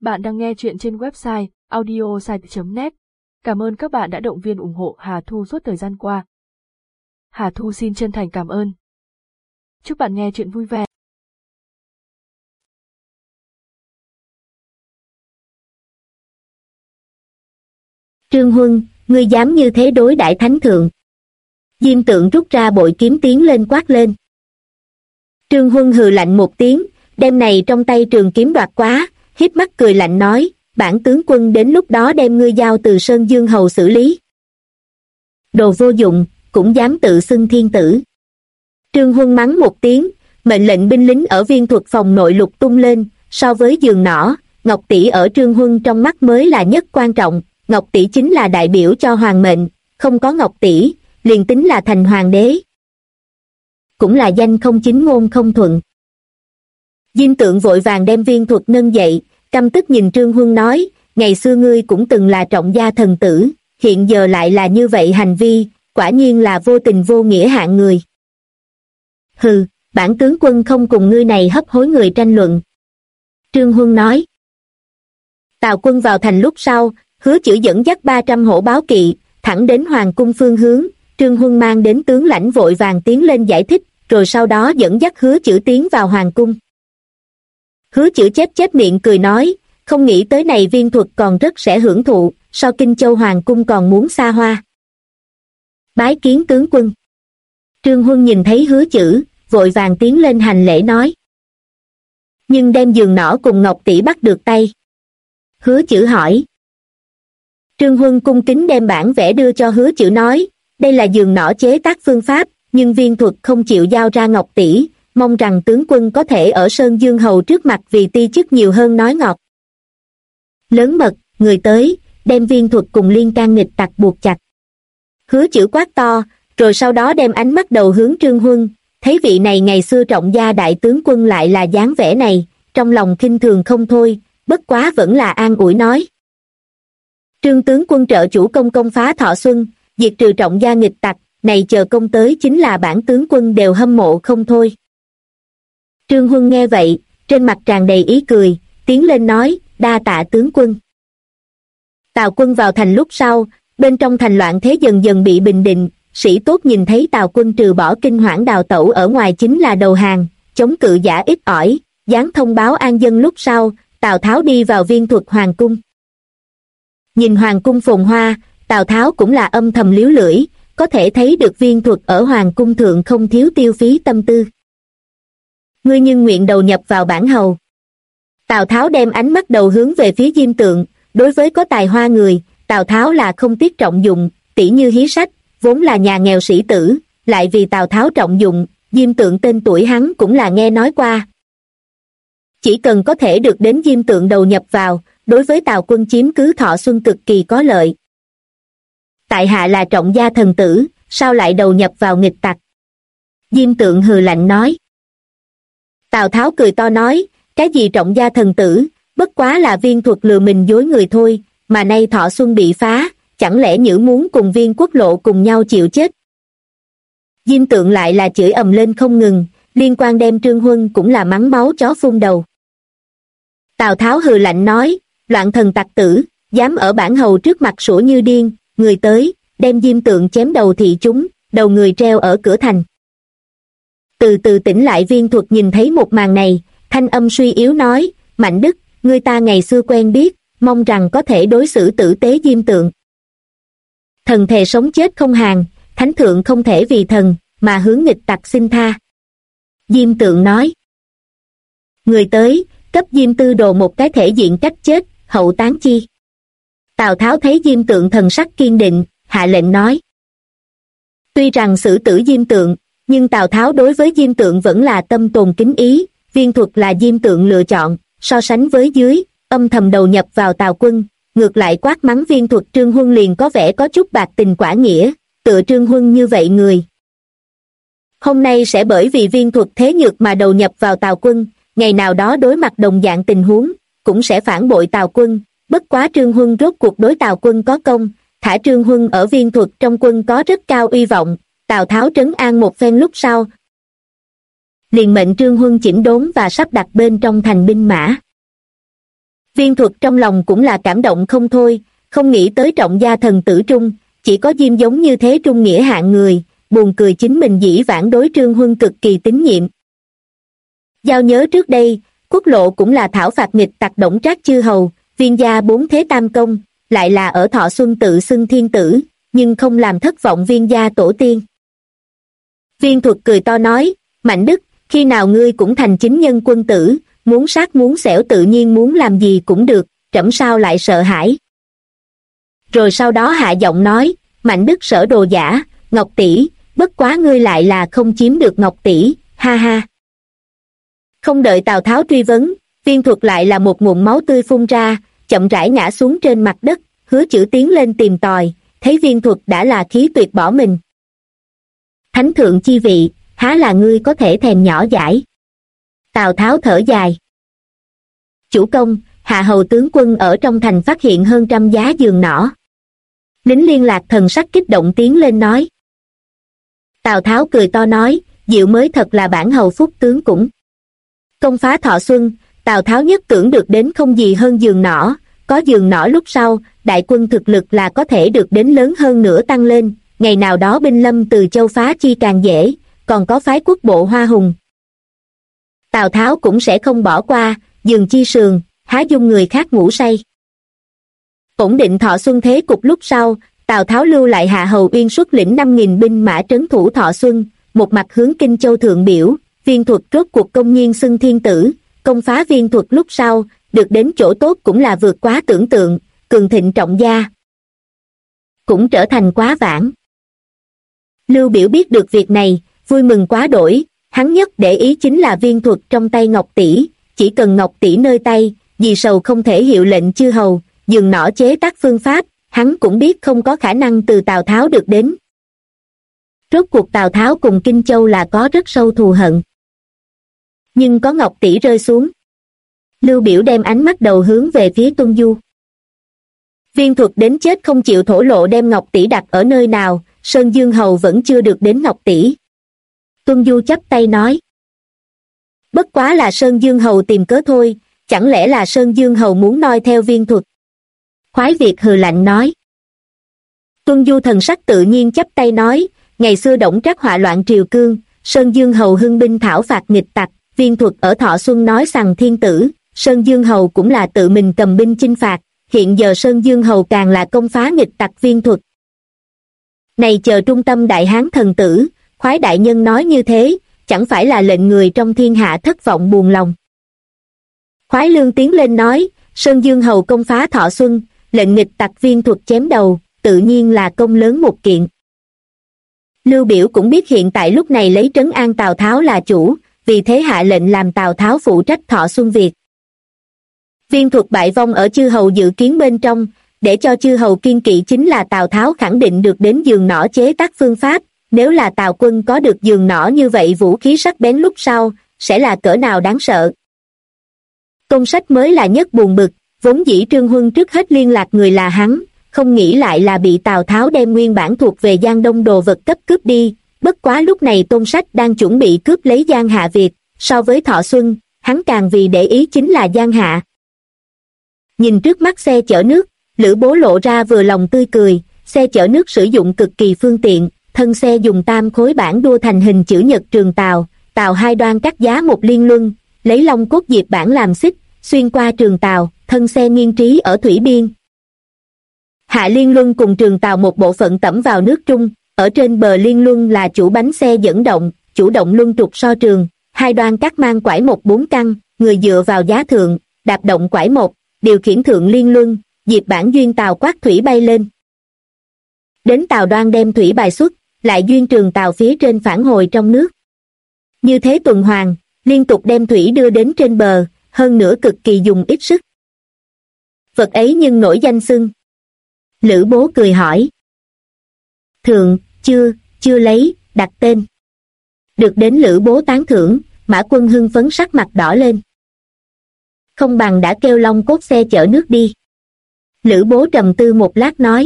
Bạn đang nghe chuyện trên website audiosite.net. Cảm ơn các bạn đã động viên ủng hộ Hà Thu suốt thời gian qua. Hà Thu xin chân thành cảm ơn. Chúc bạn nghe chuyện vui vẻ. Trương Huân, ngươi dám như thế đối đãi thánh thượng? Diêm Tượng rút ra bội kiếm tiến lên quát lên. Trương Huân hừ lạnh một tiếng, đem này trong tay trường kiếm đoạt quá, híp mắt cười lạnh nói, bản tướng quân đến lúc đó đem ngươi giao từ Sơn Dương Hầu xử lý. Đồ vô dụng, cũng dám tự xưng thiên tử. Trương Huân mắng một tiếng, mệnh lệnh binh lính ở viên thuật phòng nội lục tung lên, so với giường nỏ, Ngọc Tỷ ở Trương Huân trong mắt mới là nhất quan trọng, Ngọc Tỷ chính là đại biểu cho hoàng mệnh, không có Ngọc Tỷ, liền tính là thành hoàng đế. Cũng là danh không chính ngôn không thuận. Diêm Tượng vội vàng đem viên thuật nâng dậy, căm tức nhìn Trương Huân nói, ngày xưa ngươi cũng từng là trọng gia thần tử, hiện giờ lại là như vậy hành vi, quả nhiên là vô tình vô nghĩa hạng người. Hừ, bản tướng quân không cùng ngươi này hấp hối người tranh luận. Trương Huân nói. Tào quân vào thành lúc sau, Hứa Chử dẫn dắt 300 hổ báo kỵ, thẳng đến hoàng cung phương hướng, Trương Huân mang đến tướng lãnh vội vàng tiến lên giải thích, rồi sau đó dẫn dắt Hứa Chử tiến vào hoàng cung. Hứa Chử chép miệng cười nói, không nghĩ tới này viên thuật còn rất sẽ hưởng thụ, so Kinh Châu hoàng cung còn muốn xa hoa. Bái kiến tướng quân. Trương Huân nhìn thấy Hứa Chử, vội vàng tiến lên hành lễ nói. Nhưng đem giường nỏ cùng Ngọc Tỷ bắt được tay. Hứa Chử hỏi. Trương Huân cung kính đem bản vẽ đưa cho Hứa Chử nói, đây là giường nỏ chế tác phương pháp, nhưng viên thuật không chịu giao ra Ngọc Tỷ, mong rằng tướng quân có thể ở Sơn Dương Hầu trước mặt vì ti chức nhiều hơn nói ngọt. Lớn mật, người tới, đem viên thuật cùng liên can nghịch tặc buộc chặt. Hứa Chử quát to, rồi sau đó đem ánh mắt đầu hướng Trương Huân, thấy vị này ngày xưa trọng gia đại tướng quân lại là dáng vẻ này, trong lòng khinh thường không thôi, bất quá vẫn là an ủi nói. Trương tướng quân trợ chủ công công phá thọ xuân, diệt trừ trọng gia nghịch tặc, này chờ công tới chính là bản tướng quân đều hâm mộ không thôi. Trương Huân nghe vậy, trên mặt tràn đầy ý cười, tiến lên nói, đa tạ tướng quân. Tào quân vào thành lúc sau, bên trong thành loạn thế dần dần bị bình định, sĩ tốt nhìn thấy Tào quân trừ bỏ kinh hoảng đào tẩu ở ngoài chính là đầu hàng, chống cự giả ít ỏi, giáng thông báo an dân lúc sau, Tào Tháo đi vào viên thuật hoàng cung. Nhìn hoàng cung phồn hoa, Tào Tháo cũng là âm thầm liếu lưỡi, có thể thấy được viên thuật ở hoàng cung thượng không thiếu tiêu phí tâm tư. Ngươi nhưng nguyện đầu nhập vào bản hầu. Tào Tháo đem ánh mắt đầu hướng về phía Diêm Tượng, đối với có tài hoa người, Tào Tháo là không tiếc trọng dụng, tỷ như Hí Sách, vốn là nhà nghèo sĩ tử, lại vì Tào Tháo trọng dụng, Diêm Tượng tên tuổi hắn cũng là nghe nói qua. Chỉ cần có thể được đến Diêm Tượng đầu nhập vào, đối với Tào quân chiếm cứ Thọ Xuân cực kỳ có lợi. Tại hạ là trọng gia thần tử, sao lại đầu nhập vào nghịch tặc? Diêm Tượng hừ lạnh nói. Tào Tháo cười to nói, cái gì trọng gia thần tử, bất quá là viên thuật lừa mình dối người thôi, mà nay Thọ Xuân bị phá, chẳng lẽ Nhữ muốn cùng Viên Quốc Lộ cùng nhau chịu chết? Diêm Tượng lại là chửi ầm lên không ngừng, liên quan đem Trương Huân cũng là mắng máu chó phun đầu. Tào Tháo hừ lạnh nói, loạn thần tặc tử, dám ở bản hầu trước mặt sủa như điên, người tới, đem Diêm Tượng chém đầu thị chúng, đầu người treo ở cửa thành. Từ từ tỉnh lại viên thuật nhìn thấy một màn này, thanh âm suy yếu nói, Mạnh Đức, người ta ngày xưa quen biết, mong rằng có thể đối xử tử tế Diêm Tượng. Thần thề sống chết không hàng, thánh thượng không thể vì thần, mà hướng nghịch tặc xin tha. Diêm Tượng nói. Người tới, cấp Diêm Tư Đồ một cái thể diện cách chết, hậu táng chi. Tào Tháo thấy Diêm Tượng thần sắc kiên định, hạ lệnh nói. Tuy rằng xử tử Diêm Tượng, nhưng Tào Tháo đối với Diêm Tượng vẫn là tâm tồn kính ý, viên thuật là Diêm Tượng lựa chọn, so sánh với dưới, âm thầm đầu nhập vào Tào quân, ngược lại quát mắng viên thuật Trương Huân liền có vẻ có chút bạc tình quả nghĩa, tựa Trương Huân như vậy người. Hôm nay sẽ bởi vì viên thuật thế nhược mà đầu nhập vào Tào quân, ngày nào đó đối mặt đồng dạng tình huống, cũng sẽ phản bội Tào quân, bất quá Trương Huân rốt cuộc đối Tào quân có công, thả Trương Huân ở viên thuật trong quân có rất cao uy vọng, Tào Tháo trấn an một phen lúc sau. Liền mệnh Trương Huân chỉnh đốn và sắp đặt bên trong thành binh mã. Viên Thuật trong lòng cũng là cảm động không thôi, không nghĩ tới Trọng gia thần tử trung, chỉ có Diêm Giống như thế trung nghĩa hạng người, buồn cười chính mình dĩ vãng đối Trương Huân cực kỳ tín nhiệm. Giao nhớ trước đây, quốc lộ cũng là thảo phạt nghịch tặc Đổng Trác chư hầu, Viên gia bốn thế tam công, lại là ở Thọ Xuân tự xưng thiên tử, nhưng không làm thất vọng Viên gia tổ tiên. Viên Thuật cười to nói, Mạnh Đức, khi nào ngươi cũng thành chính nhân quân tử, muốn sát muốn xẻo tự nhiên muốn làm gì cũng được, trẫm sao lại sợ hãi. Rồi sau đó hạ giọng nói, Mạnh Đức sở đồ giả, Ngọc tỷ, bất quá ngươi lại là không chiếm được Ngọc tỷ, ha ha. Không đợi Tào Tháo truy vấn, Viên Thuật lại là một ngụm máu tươi phun ra, chậm rãi ngã xuống trên mặt đất, Hứa Chữ tiến lên tìm tòi, thấy Viên Thuật đã là khí tuyệt bỏ mình. Thánh thượng chi vị, há là ngươi có thể thèm nhỏ dãi. Tào Tháo thở dài. Chủ công, hạ hầu tướng quân ở trong thành phát hiện hơn 100 giá giường nỏ. Lính liên lạc thần sắc kích động tiến lên nói. Tào Tháo cười to nói, diệu mới thật là bản hầu phúc tướng cũng. Công phá Thọ Xuân, Tào Tháo nhất tưởng được đến không gì hơn giường nỏ, có giường nỏ lúc sau, đại quân thực lực là có thể được đến lớn hơn nữa tăng lên, ngày nào đó binh lâm từ châu phá chi càng dễ, còn có phái quốc bộ Hoa Hùng. Tào Tháo cũng sẽ không bỏ qua, giường chi sườn, há dung người khác ngủ say. Ổn định Thọ Xuân thế cục lúc sau, Tào Tháo lưu lại Hạ Hầu Uyên xuất lĩnh 5.000 binh mã trấn thủ Thọ Xuân, một mặt hướng Kinh Châu thượng biểu, Viên Thuật rốt cuộc công nhiên xưng thiên tử, công phá Viên Thuật lúc sau, được đến chỗ tốt cũng là vượt quá tưởng tượng, cường thịnh Trọng gia cũng trở thành quá vãng. Lưu Biểu biết được việc này, vui mừng quá đổi, hắn nhất để ý chính là Viên Thuật trong tay Ngọc tỷ, chỉ cần Ngọc tỷ nơi tay, vì sầu không thể hiệu lệnh chư hầu, giường nỏ chế tác phương pháp, hắn cũng biết không có khả năng từ Tào Tháo được đến. Rốt cuộc Tào Tháo cùng Kinh Châu là có rất sâu thù hận. Nhưng có Ngọc tỷ rơi xuống, Lưu Biểu đem ánh mắt đầu hướng về phía Tuân Du. Viên Thuật đến chết không chịu thổ lộ đem Ngọc tỷ đặt ở nơi nào, Sơn Dương Hầu vẫn chưa được đến Ngọc tỷ. Tuân Du chắp tay nói. Bất quá là Sơn Dương Hầu tìm cớ thôi, chẳng lẽ là Sơn Dương Hầu muốn noi theo Viên Thuật. Khoái Việt hừ lạnh nói. Tuân Du thần sắc tự nhiên chắp tay nói, ngày xưa Đổng Trác họa loạn triều cương, Sơn Dương Hầu hưng binh thảo phạt nghịch tặc, Viên Thuật ở Thọ Xuân nói rằng thiên tử, Sơn Dương Hầu cũng là tự mình cầm binh chinh phạt, hiện giờ Sơn Dương Hầu càng là công phá nghịch tặc Viên Thuật. Này chờ trung tâm đại hán thần tử, Khoái đại nhân nói như thế, chẳng phải là lệnh người trong thiên hạ thất vọng buồn lòng. Khoái Lương tiến lên nói, Sơn Dương Hầu công phá Thọ Xuân, lệnh nghịch tặc Viên Thuật chém đầu, tự nhiên là công lớn một kiện. Lưu Biểu cũng biết hiện tại lúc này lấy trấn an Tào Tháo là chủ, vì thế hạ lệnh làm Tào Tháo phụ trách Thọ Xuân việc. Viên Thuật bại vong ở chư hầu dự kiến bên trong, để cho chư hầu kiên kỵ chính là Tào Tháo khẳng định được đến giường nỏ chế tác phương pháp, nếu là Tào quân có được giường nỏ như vậy vũ khí sắc bén lúc sau, sẽ là cỡ nào đáng sợ. Công Sách mới là nhất buồn bực, vốn dĩ Trương Huân trước hết liên lạc người là hắn, không nghĩ lại là bị Tào Tháo đem nguyên bản thuộc về Giang Đông đồ vật cấp cướp đi, bất quá lúc này Tôn Sách đang chuẩn bị cướp lấy Giang Hạ Việt, so với Thọ Xuân, hắn càng vì để ý chính là Giang Hạ. Nhìn trước mắt xe chở nước, Lữ Bố lộ ra vừa lòng tươi cười, xe chở nước sử dụng cực kỳ phương tiện, thân xe dùng tam khối bảng đua thành hình chữ nhật trường tàu, tàu hai đoan cắt giá một liên luân, lấy long cốt diệp bản làm xích, xuyên qua trường tàu, thân xe nghiêng trí ở thủy biên. Hạ liên luân cùng trường tàu một bộ phận tẩm vào nước trung, ở trên bờ liên luân là chủ bánh xe dẫn động, chủ động luân trục so trường, hai đoan cắt mang quải một 4 căn, người dựa vào giá thượng, đạp động quải một, điều khiển thượng liên luân, diệp bản duyên tàu quát thủy bay lên. Đến tàu đoan đem thủy bài xuất, lại duyên trường tàu phía trên phản hồi trong nước. Như thế tuần hoàn, liên tục đem thủy đưa đến trên bờ, hơn nữa cực kỳ dùng ít sức. Vật ấy nhưng nổi danh xưng. Lữ Bố cười hỏi. Thượng, chưa lấy, đặt tên. Được đến Lữ Bố tán thưởng, Mã Quân hưng phấn sắc mặt đỏ lên. Không bằng đã kêu long cốt xe chở nước đi. Lữ Bố trầm tư một lát nói.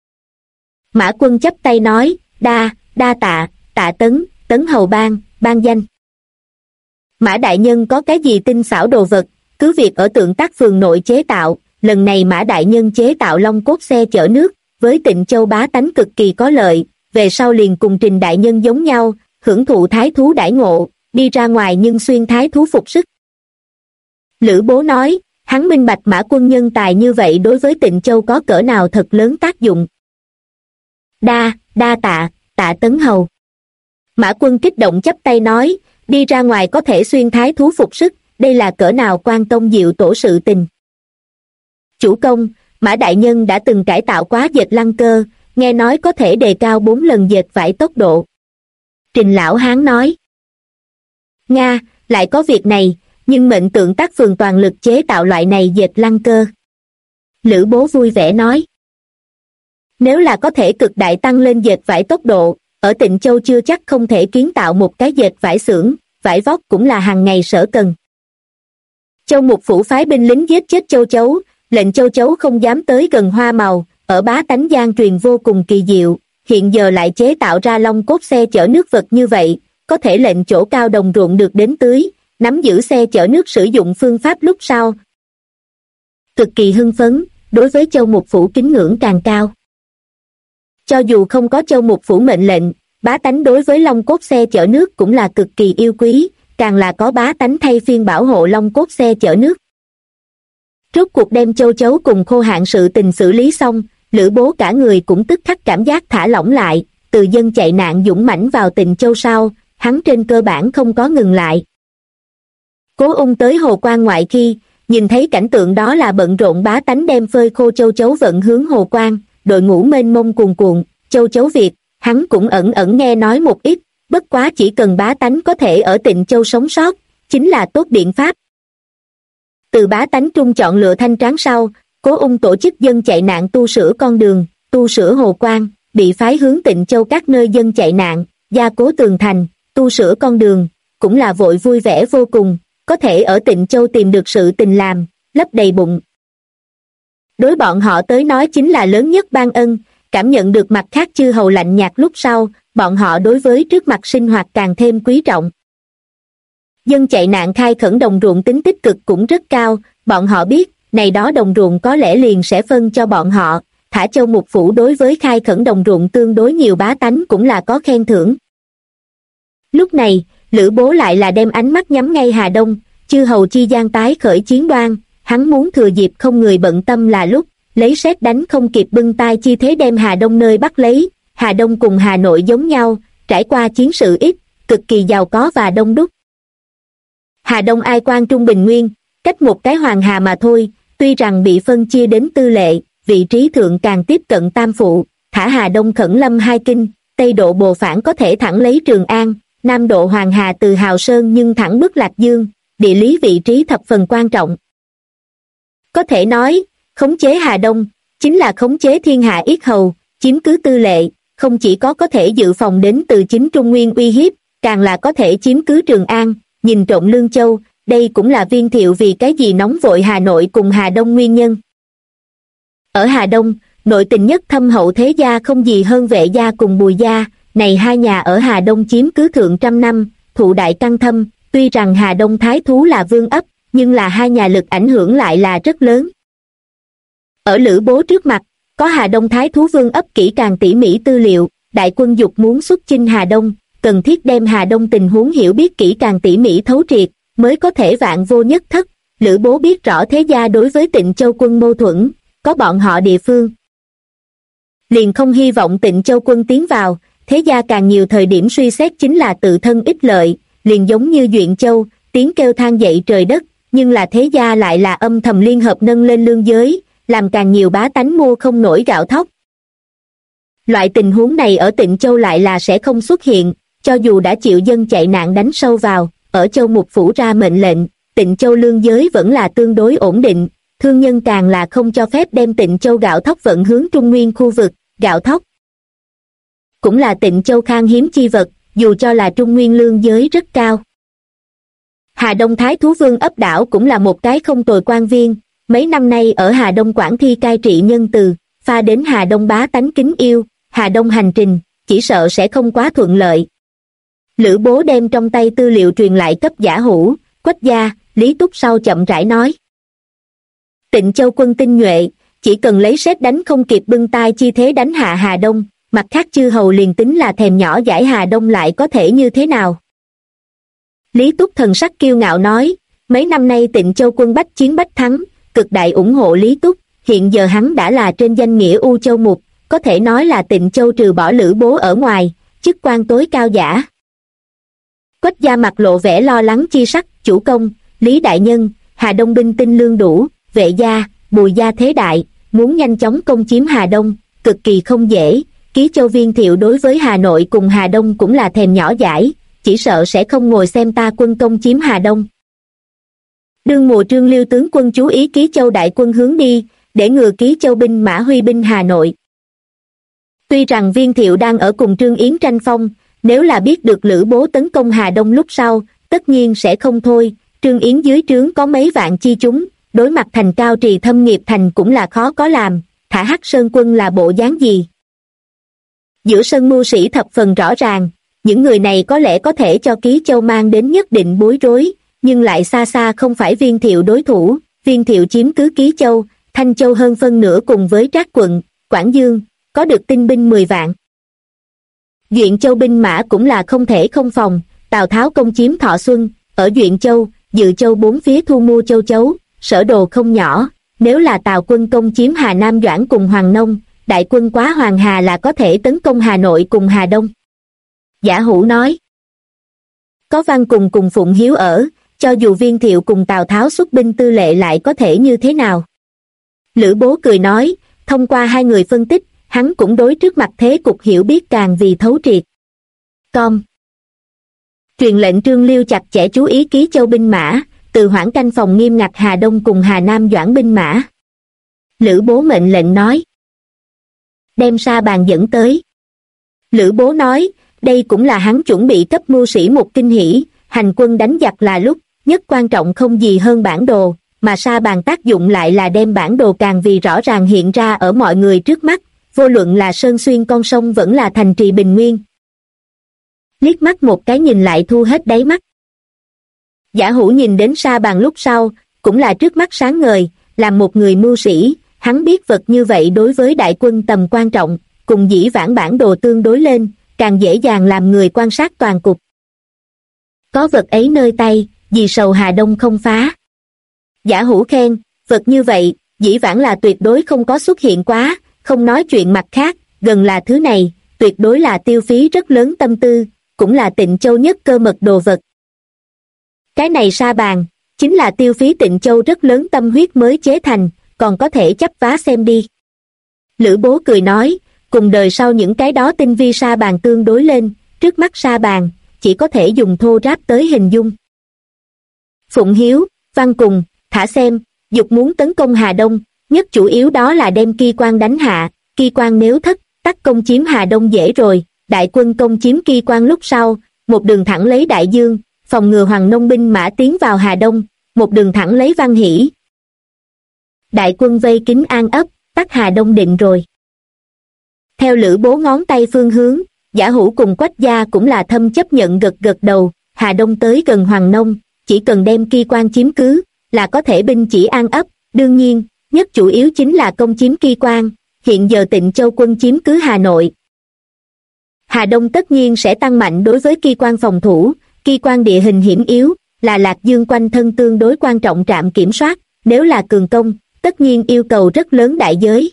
Mã Quân chắp tay nói, đa tạ Tấn hầu ban danh. Mã đại nhân có cái gì tinh xảo đồ vật, cứ việc ở Tượng Tác Phường nội chế tạo, lần này Mã đại nhân chế tạo long cốt xe chở nước, với Tịnh Châu bá tánh cực kỳ có lợi, về sau liền cùng Trình đại nhân giống nhau, hưởng thụ thái thú đãi ngộ, đi ra ngoài nhưng xuyên thái thú phục sức. Lữ Bố nói, hắn minh bạch Mã quân nhân tài như vậy đối với Tịnh Châu có cỡ nào thật lớn tác dụng. Đa tạ Tấn Hầu. Mã Quân kích động chắp tay nói, đi ra ngoài có thể xuyên thái thú phục sức, đây là cỡ nào quan tông diệu tổ sự tình. Chủ công, Mã đại nhân đã từng cải tạo quá dệt lăng cơ, nghe nói có thể đề cao 4 lần dệt vải tốc độ. Trình lão hán nói. Nga, lại có việc này, nhưng mệnh Tượng Tác Phường toàn lực chế tạo loại này dệt lăng cơ. Lữ Bố vui vẻ nói. Nếu là có thể cực đại tăng lên dệt vải tốc độ, ở Tịnh Châu chưa chắc không thể kiến tạo một cái dệt vải xưởng, vải vóc cũng là hàng ngày sở cần. Châu Mục Phủ phái binh lính giết chết Châu Chấu, lệnh Châu Chấu không dám tới gần hoa màu, ở bá tánh gian truyền vô cùng kỳ diệu, hiện giờ lại chế tạo ra long cốt xe chở nước vật như vậy, có thể lệnh chỗ cao đồng ruộng được đến tưới, nắm giữ xe chở nước sử dụng phương pháp lúc sau. Cực kỳ hưng phấn, đối với Châu Mục Phủ kính ngưỡng càng cao. Cho dù không có Châu Mục Phủ mệnh lệnh, bá tánh đối với long cốt xe chở nước cũng là cực kỳ yêu quý, càng là có bá tánh thay phiên bảo hộ long cốt xe chở nước. Rốt cuộc đem Châu Chấu cùng Khô Hạn sự tình xử lý xong, Lữ Bố cả người cũng tức khắc cảm giác thả lỏng lại, từ dân chạy nạn dũng mãnh vào Tịnh Châu sau, hắn trên cơ bản không có ngừng lại. Cố Ung tới hồ quan ngoại khi, nhìn thấy cảnh tượng đó là bận rộn bá tánh đem phơi khô châu chấu vận hướng hồ quan, đội ngũ mênh mông cuồn cuộn, châu chấu Việt, hắn cũng ẩn ẩn nghe nói một ít, bất quá chỉ cần bá tánh có thể ở Tịnh Châu sống sót, chính là tốt biện pháp. Từ bá tánh trung chọn lựa thanh tráng sau, Cố Ung tổ chức dân chạy nạn tu sửa con đường, tu sửa hồ quan, bị phái hướng Tịnh Châu các nơi dân chạy nạn, gia cố tường thành, tu sửa con đường, cũng là vội vui vẻ vô cùng, có thể ở Tịnh Châu tìm được sự tình làm, lấp đầy bụng. Đối bọn họ tới nói chính là lớn nhất ban ân, cảm nhận được mặt khác chư hầu lạnh nhạt lúc sau, bọn họ đối với trước mặt sinh hoạt càng thêm quý trọng. Dân chạy nạn khai khẩn đồng ruộng tính tích cực cũng rất cao, bọn họ biết, này đó đồng ruộng có lẽ liền sẽ phân cho bọn họ, thả Châu Mục Phủ đối với khai khẩn đồng ruộng tương đối nhiều bá tánh cũng là có khen thưởng. Lúc này, Lữ Bố lại là đem ánh mắt nhắm ngay Hà Đông, chư hầu chi gian tái khởi chiến đoan, hắn muốn thừa dịp không người bận tâm là lúc, lấy sét đánh không kịp bưng tay chi thế đem Hà Đông nơi bắt lấy. Hà Đông cùng Hà Nội giống nhau, trải qua chiến sự ít, cực kỳ giàu có và đông đúc. Hà Đông ai quan trung bình nguyên, cách một cái hoàng hà mà thôi, tuy rằng bị phân chia đến tư lệ, vị trí thượng càng tiếp cận tam phụ, thả Hà Đông khẩn lâm hai kinh, tây độ Bồ Phản có thể thẳng lấy Trường An, nam độ hoàng hà từ Hào Sơn nhưng thẳng bức Lạc Dương, địa lý vị trí thập phần quan trọng. Có thể nói, khống chế Hà Đông, chính là khống chế thiên hạ yết hầu, chiếm cứ tư lệ, không chỉ có thể dự phòng đến từ chính Trung Nguyên uy hiếp, càng là có thể chiếm cứ Trường An, nhìn trộm Lương Châu, đây cũng là Viên Thiệu vì cái gì nóng vội Hà Nội cùng Hà Đông nguyên nhân. Ở Hà Đông, nội tình nhất thâm hậu thế gia không gì hơn Vệ gia cùng Bùi gia, này hai nhà ở Hà Đông chiếm cứ thượng trăm năm, thụ đại căn thâm, tuy rằng Hà Đông thái thú là vương ấp, nhưng là hai nhà lực ảnh hưởng lại là rất lớn. Ở Lữ Bố trước mặt, có Hà Đông thái thú vương ấp kỹ càng tỉ mỉ tư liệu, đại quân dục muốn xuất chinh Hà Đông, cần thiết đem Hà Đông tình huống hiểu biết kỹ càng tỉ mỉ thấu triệt, mới có thể vạn vô nhất thất. Lữ Bố biết rõ thế gia đối với Tịnh Châu quân mâu thuẫn, có bọn họ địa phương liền không hy vọng Tịnh Châu quân tiến vào, thế gia càng nhiều thời điểm suy xét chính là tự thân ích lợi, liền giống như Duyện Châu, tiếng kêu than dậy trời đất, nhưng là thế gia lại là âm thầm liên hợp nâng lên lương giới, làm càng nhiều bá tánh mua không nổi gạo thóc. Loại tình huống này ở Tịnh Châu lại là sẽ không xuất hiện, cho dù đã chịu dân chạy nạn đánh sâu vào, ở Châu Mục Phủ ra mệnh lệnh, Tịnh Châu lương giới vẫn là tương đối ổn định, thương nhân càng là không cho phép đem Tịnh Châu gạo thóc vận hướng Trung Nguyên khu vực, gạo thóc cũng là Tịnh Châu khan hiếm chi vật, dù cho là Trung Nguyên lương giới rất cao. Hà Đông thái thú vương ấp đảo cũng là một cái không tồi quan viên, mấy năm nay ở Hà Đông quản thi cai trị nhân từ, pha đến Hà Đông bá tánh kính yêu, Hà Đông hành trình, chỉ sợ sẽ không quá thuận lợi. Lữ Bố đem trong tay tư liệu truyền lại cấp Giả Hữu, Quách gia, Lý Túc sau chậm rãi nói. Tịnh Châu quân tinh nhuệ, chỉ cần lấy sét đánh không kịp bưng tai chi thế đánh hạ Hà Đông, mặt khác chư hầu liền tính là thèm nhỏ dãi Hà Đông lại có thể như thế nào? Lý Túc thần sắc kiêu ngạo nói, mấy năm nay Tịnh Châu quân bách chiến bách thắng, cực đại ủng hộ Lý Túc, hiện giờ hắn đã là trên danh nghĩa U Châu Mục, có thể nói là Tịnh Châu trừ bỏ Lữ Bố ở ngoài, chức quan tối cao giả. Quách gia mặt lộ vẻ lo lắng chi sắc, chủ công, Lý đại nhân, Hà Đông binh tinh lương đủ, Vệ gia, Bùi gia thế đại, muốn nhanh chóng công chiếm Hà Đông, cực kỳ không dễ. Ký Châu Viên Thiệu đối với Hà Nội cùng Hà Đông cũng là thèm nhỏ dãi, chỉ sợ sẽ không ngồi xem ta quân công chiếm Hà Đông. Đương mùa Trương Liêu tướng quân chú ý Ký Châu đại quân hướng đi, để ngừa Ký Châu binh mã huy binh Hà Nội. Tuy rằng Viên Thiệu đang ở cùng Trương Yến tranh phong, nếu là biết được Lữ Bố tấn công Hà Đông lúc sau, tất nhiên sẽ không thôi. Trương Yến dưới trướng có mấy vạn chi chúng, đối mặt thành Cao Trì thâm nghiệp thành cũng là khó có làm, thả Hắc Sơn quân là bộ dáng gì? Giữa sân mưu sĩ thập phần rõ ràng, những người này có lẽ có thể cho Ký Châu mang đến nhất định bối rối, nhưng lại xa xa không phải Viên Thiệu đối thủ. Viên Thiệu chiếm cứ Ký Châu, Thanh Châu hơn phân nửa cùng với Trác quận, Quảng Dương, có được tinh binh 10 vạn. Duyện Châu binh mã cũng là không thể không phòng, Tào Tháo công chiếm Thọ Xuân, ở Duyện Châu, Dự Châu bốn phía thu mua châu chấu, sở đồ không nhỏ, nếu là Tào quân công chiếm Hà Nam Doãn cùng Hoàng Nông, đại quân quá Hoàng Hà là có thể tấn công Hà Nội cùng Hà Đông. Giả Hữu nói, có Văn cùng cùng Phụng Hiếu ở, cho dù Viên Thiệu cùng Tào Tháo xuất binh tư lệ lại có thể như thế nào? Lữ Bố cười nói, thông qua hai người phân tích, hắn cũng đối trước mặt thế cục hiểu biết càng vì thấu triệt. Truyền lệnh Trương Liêu chặt chẽ chú ý Ký Châu binh mã, từ hoãn canh phòng nghiêm ngặt Hà Đông cùng Hà Nam Doãn binh mã. Lữ Bố mệnh lệnh nói, đem Sa Bàn dẫn tới. Lữ Bố nói, đây cũng là hắn chuẩn bị cấp mưu sĩ một kinh hỉ, hành quân đánh giặc là lúc, nhất quan trọng không gì hơn bản đồ, mà Sa Bàn tác dụng lại là đem bản đồ càng vì rõ ràng hiện ra ở mọi người trước mắt, vô luận là sơn xuyên con sông vẫn là thành trì bình nguyên. Liếc mắt một cái nhìn lại thu hết đáy mắt. Giả Hữu nhìn đến Sa Bàn lúc sau, cũng là trước mắt sáng ngời, làm một người mưu sĩ, hắn biết vật như vậy đối với đại quân tầm quan trọng, cùng dĩ vãng bản đồ tương đối lên, càng dễ dàng làm người quan sát toàn cục. Có vật ấy nơi tay, vì sầu Hà Đông không phá. Giả Hữu khen, vật như vậy, dĩ vãng là tuyệt đối không có xuất hiện quá, không nói chuyện mặt khác, gần là thứ này, tuyệt đối là tiêu phí rất lớn tâm tư, cũng là Tịnh Châu nhất cơ mật đồ vật. Cái này Sa Bàn, chính là tiêu phí Tịnh Châu rất lớn tâm huyết mới chế thành, còn có thể chấp vá xem đi. Lữ Bố cười nói, cùng đời sau những cái đó tinh vi Sa Bàn tương đối lên, trước mắt Sa Bàn, chỉ có thể dùng thô ráp tới hình dung. Phụng Hiếu, Văn cùng, thả xem, dục muốn tấn công Hà Đông, nhất chủ yếu đó là đem Ki Quan đánh hạ, Ki Quan nếu thất, tắc công chiếm Hà Đông dễ rồi, đại quân công chiếm Ki Quan lúc sau, một đường thẳng lấy Đại Dương, phòng ngừa Hoàng Nông binh mã tiến vào Hà Đông, một đường thẳng lấy Văn Hỷ. Đại quân vây kín An ấp, tắc Hà Đông định rồi. Theo Lữ Bố ngón tay phương hướng, Giả Hữu cùng Quách gia cũng là thâm chấp nhận gật gật đầu, Hà Đông tới gần Hoàng Nông, chỉ cần đem Ki Quan chiếm cứ, là có thể binh chỉ An ấp, đương nhiên, nhất chủ yếu chính là công chiếm Ki Quan, hiện giờ Tịnh Châu quân chiếm cứ Hà Nội. Hà Đông tất nhiên sẽ tăng mạnh đối với Ki Quan phòng thủ, Ki Quan địa hình hiểm yếu, là Lạc Dương quanh thân tương đối quan trọng trạm kiểm soát, nếu là cường công, tất nhiên yêu cầu rất lớn đại giới.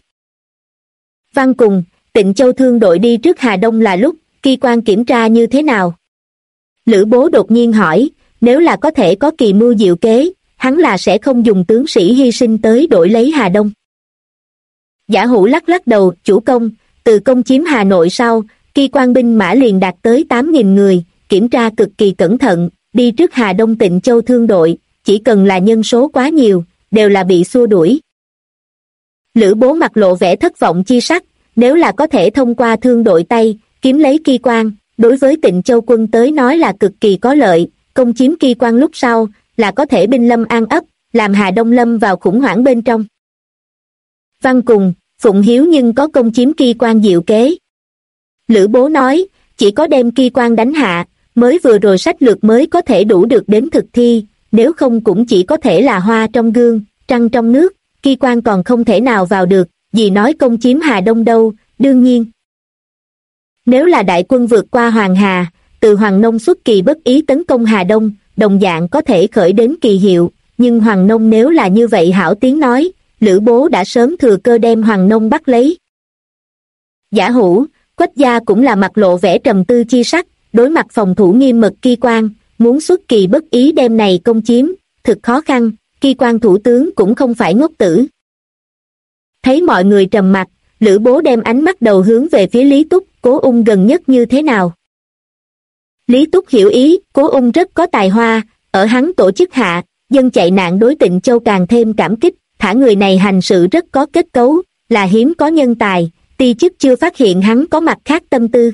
Văn cùng, Tịnh Châu thương đội đi trước Hà Đông là lúc, Ki Quan kiểm tra như thế nào? Lữ Bố đột nhiên hỏi, nếu là có thể có kỳ mưu diệu kế, hắn là sẽ không dùng tướng sĩ hy sinh tới đổi lấy Hà Đông. Giả Hữu lắc lắc đầu, chủ công, từ công chiếm Hà Nội sau, Ki Quan binh mã liền đạt tới 8.000 người, kiểm tra cực kỳ cẩn thận, đi trước Hà Đông Tịnh Châu thương đội, chỉ cần là nhân số quá nhiều, đều là bị xua đuổi. Lữ Bố mặt lộ vẻ thất vọng chi sắc, nếu là có thể thông qua thương đội Tây, kiếm lấy Ki Quan, đối với Tịnh Châu quân tới nói là cực kỳ có lợi, công chiếm Ki Quan lúc sau, là có thể binh lâm An ấp, làm Hà Đông lâm vào khủng hoảng bên trong. Văn cùng, Phụng Hiếu nhưng có công chiếm Ki Quan diệu kế. Lữ Bố nói, chỉ có đem Ki Quan đánh hạ, mới vừa rồi sách lược mới có thể đủ được đến thực thi, nếu không cũng chỉ có thể là hoa trong gương, trăng trong nước, Kỳ Quan còn không thể nào vào được, gì nói công chiếm Hà Đông đâu, đương nhiên. Nếu là đại quân vượt qua Hoàng Hà, từ Hoàng Nông xuất kỳ bất ý tấn công Hà Đông, đồng dạng có thể khởi đến kỳ hiệu, nhưng Hoàng Nông nếu là như vậy hảo tiếng nói, Lữ Bố đã sớm thừa cơ đem Hoàng Nông bắt lấy. Giả Hữu, Quách gia cũng là mặt lộ vẻ trầm tư chi sắc, đối mặt phòng thủ nghiêm mật Kỳ Quan, muốn xuất kỳ bất ý đem này công chiếm, thực khó khăn, Kỳ Quan thủ tướng cũng không phải ngốc tử. Thấy mọi người trầm mặc, Lữ Bố đem ánh mắt đầu hướng về phía Lý Túc, Cố Ung gần nhất như thế nào? Lý Túc hiểu ý, Cố Ung rất có tài hoa, ở hắn tổ chức hạ, dân chạy nạn đối Tịnh Châu càng thêm cảm kích, thả người này hành sự rất có kết cấu, là hiếm có nhân tài, ti chức chưa phát hiện hắn có mặt khác tâm tư.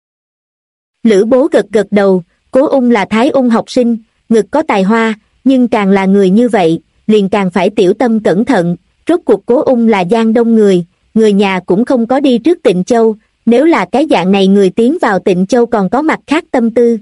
Lữ Bố gật gật đầu, Cố Ung là Thái Ung học sinh, ngực có tài hoa, nhưng càng là người như vậy, liền càng phải tiểu tâm cẩn thận, rốt cuộc Cố Ung là Giang Đông người nhà cũng không có đi trước Tịnh Châu, nếu là cái dạng này người tiến vào Tịnh Châu còn có mặt khác tâm tư.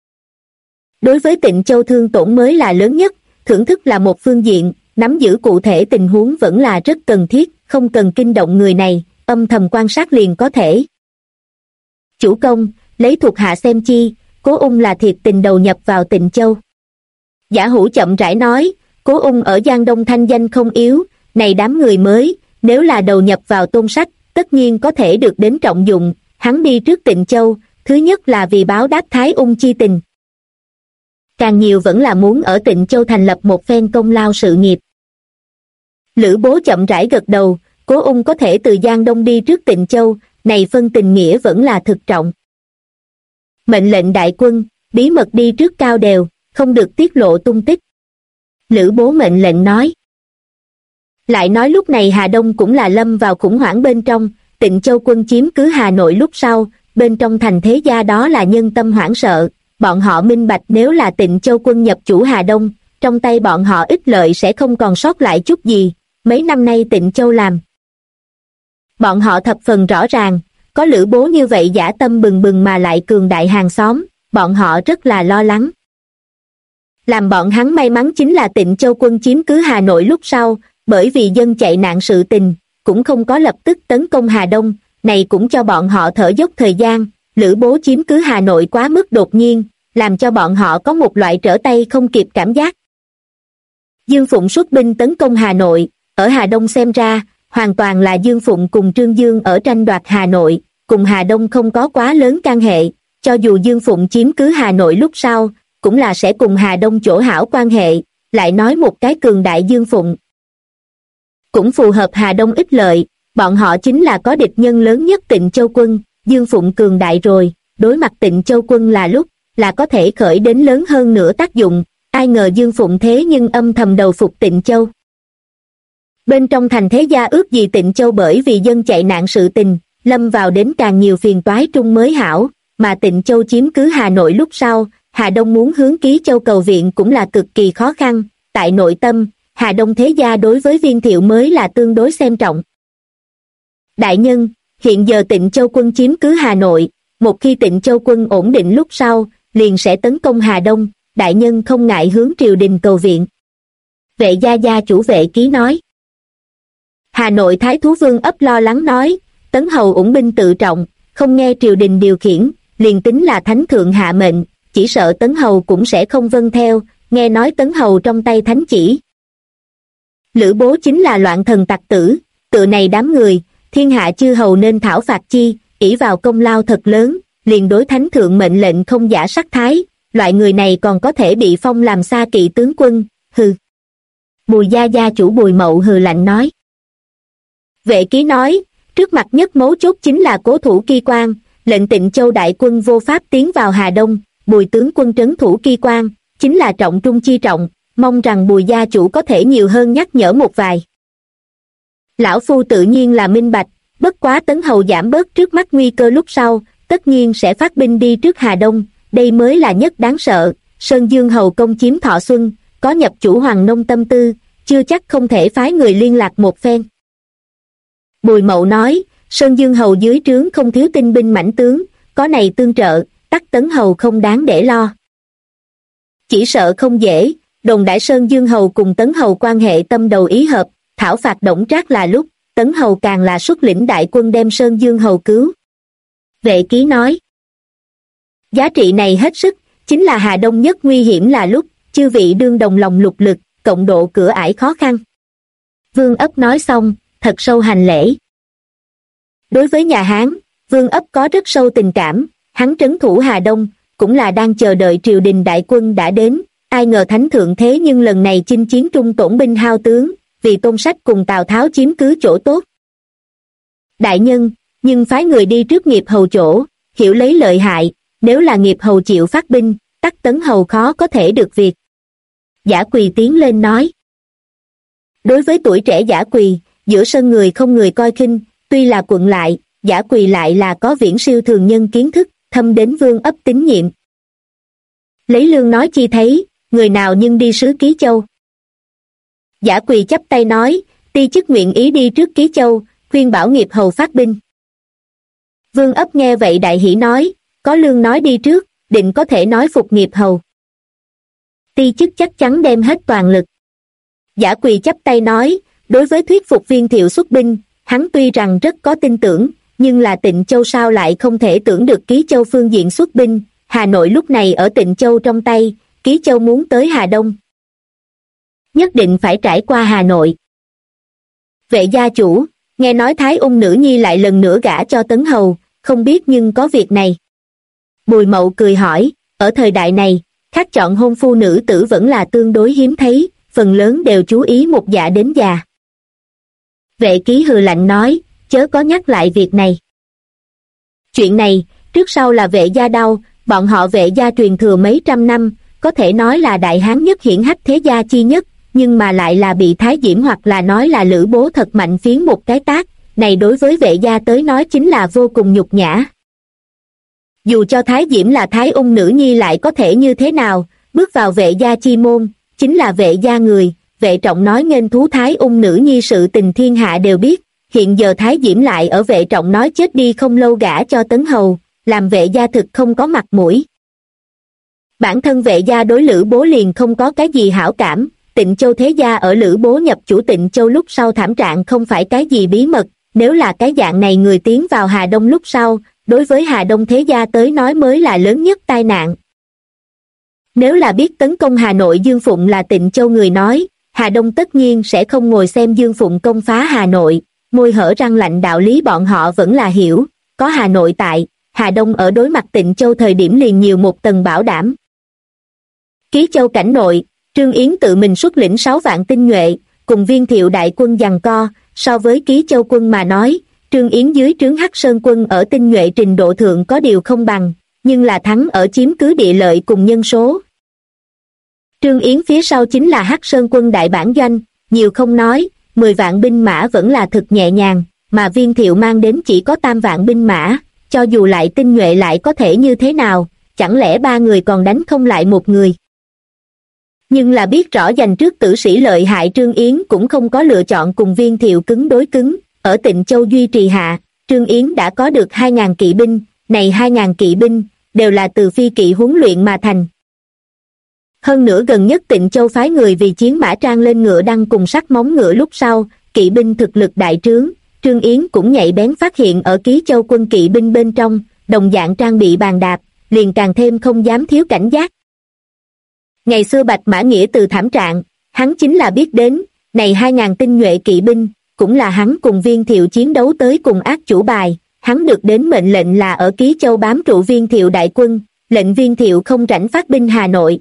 Đối với Tịnh Châu thương tổn mới là lớn nhất, thưởng thức là một phương diện, nắm giữ cụ thể tình huống vẫn là rất cần thiết, không cần kinh động người này, âm thầm quan sát liền có thể. Chủ công, lấy thuộc hạ xem chi, Cố Ung là thiệt tình đầu nhập vào Tịnh Châu. Giả Hữu chậm rãi nói, Cố Ung ở Giang Đông thanh danh không yếu, này đám người mới, nếu là đầu nhập vào Tôn Sách, tất nhiên có thể được đến trọng dụng, hắn đi trước Tịnh Châu, thứ nhất là vì báo đáp Thái Ung chi tình. Càng nhiều vẫn là muốn ở Tịnh Châu thành lập một phen công lao sự nghiệp. Lữ Bố chậm rãi gật đầu, Cố Ung có thể từ Giang Đông đi trước Tịnh Châu, này phân tình nghĩa vẫn là thực trọng. Mệnh lệnh đại quân, bí mật đi trước Cao Đèo, không được tiết lộ tung tích. Lữ Bố mệnh lệnh nói. Lại nói lúc này Hà Đông cũng là lâm vào khủng hoảng bên trong, Tịnh Châu quân chiếm cứ Hà Nội lúc sau, bên trong thành thế gia đó là nhân tâm hoảng sợ, bọn họ minh bạch nếu là Tịnh Châu quân nhập chủ Hà Đông, trong tay bọn họ ích lợi sẽ không còn sót lại chút gì, mấy năm nay Tịnh Châu làm. Bọn họ thập phần rõ ràng, có Lữ Bố như vậy dã tâm bừng bừng mà lại cường đại hàng xóm, bọn họ rất là lo lắng. Làm bọn hắn may mắn chính là Tịnh Châu quân chiếm cứ Hà Nội lúc sau, bởi vì dân chạy nạn sự tình, cũng không có lập tức tấn công Hà Đông, này cũng cho bọn họ thở dốc thời gian, Lữ Bố chiếm cứ Hà Nội quá mức đột nhiên, làm cho bọn họ có một loại trở tay không kịp cảm giác. Dương Phụng xuất binh tấn công Hà Nội, ở Hà Đông xem ra, hoàn toàn là Dương Phụng cùng Trương Dương ở tranh đoạt Hà Nội, cùng Hà Đông không có quá lớn can hệ, cho dù Dương Phụng chiếm cứ Hà Nội lúc sau, cũng là sẽ cùng Hà Đông chỗ hảo quan hệ, lại nói một cái cường đại Dương Phụng. Cũng phù hợp Hà Đông ích lợi, bọn họ chính là có địch nhân lớn nhất Tịnh Châu quân, Dương Phụng cường đại rồi, đối mặt Tịnh Châu quân là lúc, là có thể khởi đến lớn hơn nữa tác dụng, ai ngờ Dương Phụng thế nhưng âm thầm đầu phục Tịnh Châu. Bên trong thành thế gia ước gì Tịnh Châu bởi vì dân chạy nạn sự tình, lâm vào đến càng nhiều phiền toái trung mới hảo, mà Tịnh Châu chiếm cứ Hà Nội lúc sau, Hà Đông muốn hướng Ký Châu cầu viện cũng là cực kỳ khó khăn, tại nội tâm, Hà Đông thế gia đối với Viên Thiệu mới là tương đối xem trọng. Đại nhân, hiện giờ Tịnh Châu quân chiếm cứ Hà Nội, một khi Tịnh Châu quân ổn định lúc sau, liền sẽ tấn công Hà Đông, đại nhân không ngại hướng triều đình cầu viện. Vệ gia gia chủ Vệ Ký nói. Hà Nội Thái Thú Vương ấp lo lắng nói, Tấn Hầu ủng binh tự trọng, không nghe triều đình điều khiển, liền tính là thánh thượng hạ mệnh, chỉ sợ Tấn Hầu cũng sẽ không vâng theo, nghe nói Tấn Hầu trong tay thánh chỉ. Lữ Bố chính là loạn thần tặc tử, tựa này đám người, thiên hạ chư hầu nên thảo phạt chi, ỷ vào công lao thật lớn, liền đối thánh thượng mệnh lệnh không giả sắc thái, loại người này còn có thể bị phong làm xa kỵ tướng quân, hừ. Bùi gia gia chủ Bùi Mậu hừ lạnh nói. Vệ Ký nói, trước mặt nhất mấu chốt chính là cố thủ Kỳ Quan, lệnh Tịnh Châu đại quân vô pháp tiến vào Hà Đông, Bùi tướng quân trấn thủ Kỳ Quan, chính là trọng trung chi trọng, mong rằng Bùi gia chủ có thể nhiều hơn nhắc nhở một vài. Lão Phu tự nhiên là minh bạch, bất quá Tấn Hầu giảm bớt trước mắt nguy cơ lúc sau, tất nhiên sẽ phát binh đi trước Hà Đông, đây mới là nhất đáng sợ, Sơn Dương Hầu công chiếm Thọ Xuân, có nhập chủ Hoàng Nông tâm tư, chưa chắc không thể phái người liên lạc một phen. Bùi Mậu nói, Sơn Dương Hầu dưới trướng không thiếu tinh binh mãnh tướng, có này tương trợ, tắc Tấn Hầu không đáng để lo. Chỉ sợ không dễ, đồn đại Sơn Dương Hầu cùng Tấn Hầu quan hệ tâm đầu ý hợp, thảo phạt Đổng Trác là lúc, Tấn Hầu càng là xuất lĩnh đại quân đem Sơn Dương Hầu cứu. Vệ Ký nói, giá trị này hết sức, chính là Hà Đông nhất nguy hiểm là lúc, chư vị đương đồng lòng lục lực, cộng độ cửa ải khó khăn. Vương Ấp nói xong, thật sâu hành lễ. Đối với nhà Hán, Vương Ấp có rất sâu tình cảm, hắn trấn thủ Hà Đông, cũng là đang chờ đợi triều đình đại quân đã đến, ai ngờ thánh thượng thế nhưng lần này chinh chiến trung tổn binh hao tướng, vì Tôn Sách cùng Tào Tháo chiếm cứ chỗ tốt. Đại nhân, nhưng phái người đi trước Nghiệp Hầu chỗ, hiểu lấy lợi hại, nếu là Nghiệp Hầu chịu phát binh, tắc Tấn Hầu khó có thể được việc. Giả Quỳ tiến lên nói. Đối với tuổi trẻ Giả Quỳ, giữa sân người không người coi khinh, tuy là quận lại, Giả Quỳ lại là có viễn siêu thường nhân kiến thức, thâm đến Vương Ấp tín nhiệm. Lấy Lương nói chi thấy, người nào nhưng đi sứ Ký Châu. Giả Quỳ chắp tay nói, ti chức nguyện ý đi trước Ký Châu, khuyên bảo Nghiệp Hầu phát binh. Vương Ấp nghe vậy đại hỉ nói, có Lương nói đi trước, định có thể nói phục Nghiệp Hầu. Ti chức chắc chắn đem hết toàn lực. Giả Quỳ chắp tay nói, đối với thuyết phục Viên Thiệu xuất binh, hắn tuy rằng rất có tin tưởng, nhưng là Tịnh Châu sao lại không thể tưởng được Ký Châu phương diện xuất binh, Hà Nội lúc này ở Tịnh Châu trong tay, Ký Châu muốn tới Hà Đông. Nhất định phải trải qua Hà Nội. Vệ gia chủ, nghe nói Thái Ung nữ nhi lại lần nữa gả cho Tấn Hầu, không biết nhưng có việc này. Bùi Mậu cười hỏi, ở thời đại này, khác chọn hôn phu nữ tử vẫn là tương đối hiếm thấy, phần lớn đều chú ý một dạ đến già. Vệ Ký hừ lạnh nói, chớ có nhắc lại việc này. Chuyện này, trước sau là Vệ gia đau, bọn họ Vệ gia truyền thừa mấy trăm năm, có thể nói là đại hán nhất hiển hách thế gia chi nhất, nhưng mà lại là bị Thái Diễm hoặc là nói là Lữ Bố thật mạnh phiến một cái tát, này đối với Vệ gia tới nói chính là vô cùng nhục nhã. Dù cho Thái Diễm là Thái Ung nữ nhi lại có thể như thế nào, bước vào Vệ gia chi môn, chính là Vệ gia người, Vệ Trọng nói nghênh thú Thái Ung nữ nhi sự tình thiên hạ đều biết, hiện giờ Thái Diễm lại ở Vệ Trọng nói chết đi không lâu gả cho Tấn Hầu, làm Vệ gia thực không có mặt mũi. Bản thân Vệ gia đối Lữ Bố liền không có cái gì hảo cảm, Tịnh Châu thế gia ở Lữ Bố nhập chủ Tịnh Châu lúc sau thảm trạng không phải cái gì bí mật, nếu là cái dạng này người tiến vào Hà Đông lúc sau, đối với Hà Đông thế gia tới nói mới là lớn nhất tai nạn. Nếu là biết tấn công Hà Nội Dương Phụng là Tịnh Châu người nói, Hà Đông tất nhiên sẽ không ngồi xem Dương Phụng công phá Hà Nội, môi hở răng lạnh đạo lý bọn họ vẫn là hiểu, có Hà Nội tại, Hà Đông ở đối mặt Tịnh Châu thời điểm liền nhiều một tầng bảo đảm. Ký Châu cảnh nội, Trương Yến tự mình xuất lĩnh 6 vạn tinh nhuệ, cùng Viên Thiệu đại quân giằng co, so với Ký Châu quân mà nói, Trương Yến dưới trướng Hắc Sơn quân ở tinh nhuệ trình độ thượng có điều không bằng, nhưng là thắng ở chiếm cứ địa lợi cùng nhân số. Trương Yến phía sau chính là Hắc Sơn quân đại bản doanh, nhiều không nói, 10 vạn binh mã vẫn là thực nhẹ nhàng, mà Viên Thiệu mang đến chỉ có 3 vạn binh mã, cho dù lại tinh nhuệ lại có thể như thế nào, chẳng lẽ 3 người còn đánh không lại một người. Nhưng là biết rõ giành trước tử sĩ lợi hại Trương Yến cũng không có lựa chọn cùng Viên Thiệu cứng đối cứng, ở Tịnh Châu duy trì hạ, Trương Yến đã có được 2.000 kỵ binh, này 2.000 kỵ binh, đều là từ phi kỵ huấn luyện mà thành. Hơn nữa gần nhất Tịnh Châu phái người vì chiến mã trang lên ngựa đăng cùng sắt móng ngựa lúc sau, kỵ binh thực lực đại trướng, Trương Yến cũng nhạy bén phát hiện ở Ký Châu quân kỵ binh bên trong, đồng dạng trang bị bàn đạp, liền càng thêm không dám thiếu cảnh giác. Ngày xưa Bạch Mã Nghĩa từ thảm trạng, hắn chính là biết đến, này 2.000 tinh nhuệ kỵ binh, cũng là hắn cùng Viên Thiệu chiến đấu tới cùng ác chủ bài, hắn được đến mệnh lệnh là ở Ký Châu bám trụ Viên Thiệu đại quân, lệnh Viên Thiệu không rảnh phát binh Hà Nội.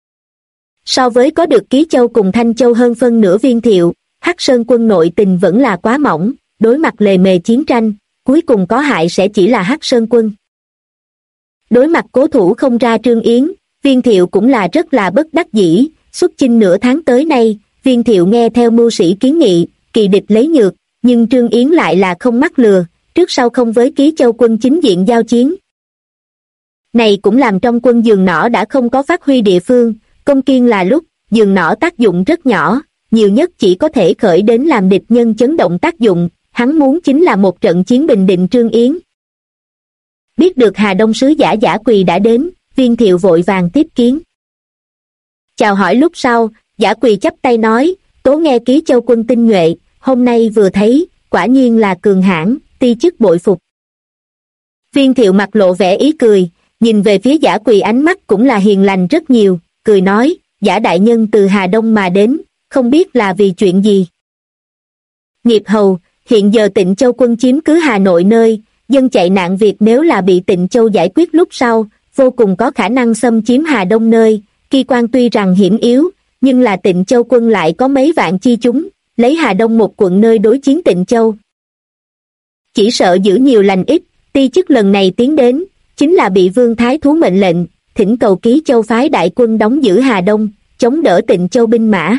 So với có được Ký Châu cùng Thanh Châu hơn phân nửa Viên Thiệu, Hắc Sơn quân nội tình vẫn là quá mỏng, đối mặt lề mề chiến tranh, cuối cùng có hại sẽ chỉ là Hắc Sơn quân. Đối mặt cố thủ không ra Trương Yến, Viên Thiệu cũng là rất là bất đắc dĩ, xuất chinh nửa tháng tới nay, Viên Thiệu nghe theo mưu sĩ kiến nghị, kỳ địch lấy nhược, nhưng Trương Yến lại là không mắc lừa, trước sau không với Ký Châu quân chính diện giao chiến. Này cũng làm trong quân giường nỏ đã không có phát huy địa phương, công kiên là lúc, giường nỏ tác dụng rất nhỏ, nhiều nhất chỉ có thể khởi đến làm địch nhân chấn động tác dụng, hắn muốn chính là một trận chiến bình định Trương Yến. Biết được Hà Đông sứ giả Giả Quỳ đã đến, Viên Thiệu vội vàng tiếp kiến. Chào hỏi lúc sau, Giả Quỳ chắp tay nói, tố nghe Ký Châu quân tinh nhuệ, hôm nay vừa thấy, quả nhiên là cường hãn, ti chức bội phục. Viên Thiệu mặt lộ vẻ ý cười, nhìn về phía Giả Quỳ ánh mắt cũng là hiền lành rất nhiều, cười nói, Giả đại nhân từ Hà Đông mà đến, không biết là vì chuyện gì. Nghiệp hầu, hiện giờ Tịnh Châu quân chiếm cứ Hà Nội nơi, dân chạy nạn Việt nếu là bị Tịnh Châu giải quyết lúc sau, vô cùng có khả năng xâm chiếm Hà Đông nơi, Kỳ quan tuy rằng hiểm yếu, nhưng là Tịnh Châu quân lại có mấy vạn chi chúng, lấy Hà Đông một quận nơi đối chiến Tịnh Châu. Chỉ sợ giữ nhiều lành ít, ti chức lần này tiến đến, chính là bị Vương Thái Thú mệnh lệnh, thỉnh cầu Ký Châu phái đại quân đóng giữ Hà Đông, chống đỡ Tịnh Châu binh mã.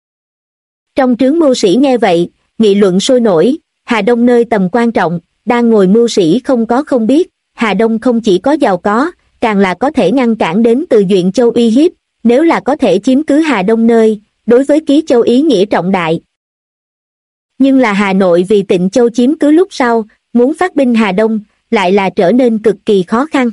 Trong trướng mưu sĩ nghe vậy, nghị luận sôi nổi, Hà Đông nơi tầm quan trọng, đang ngồi mưu sĩ không có không biết, Hà Đông không chỉ có giàu có, càng là có thể ngăn cản đến từ Duyện Châu uy hiếp, nếu là có thể chiếm cứ Hà Đông nơi, đối với Ký Châu ý nghĩa trọng đại. Nhưng là Hà Nội vì Tịnh Châu chiếm cứ lúc sau, muốn phát binh Hà Đông, lại là trở nên cực kỳ khó khăn.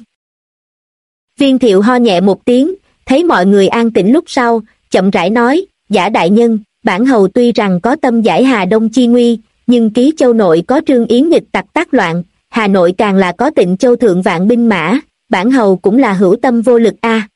Viên Thiệu ho nhẹ một tiếng, thấy mọi người an tĩnh lúc sau, chậm rãi nói, Giả đại nhân, bản hầu tuy rằng có tâm giải Hà Đông chi nguy, nhưng Ký Châu nội có Trương Yến nghịch tặc tác loạn, Hà Nội càng là có Tịnh Châu thượng vạn binh mã, bản hầu cũng là hữu tâm vô lực a.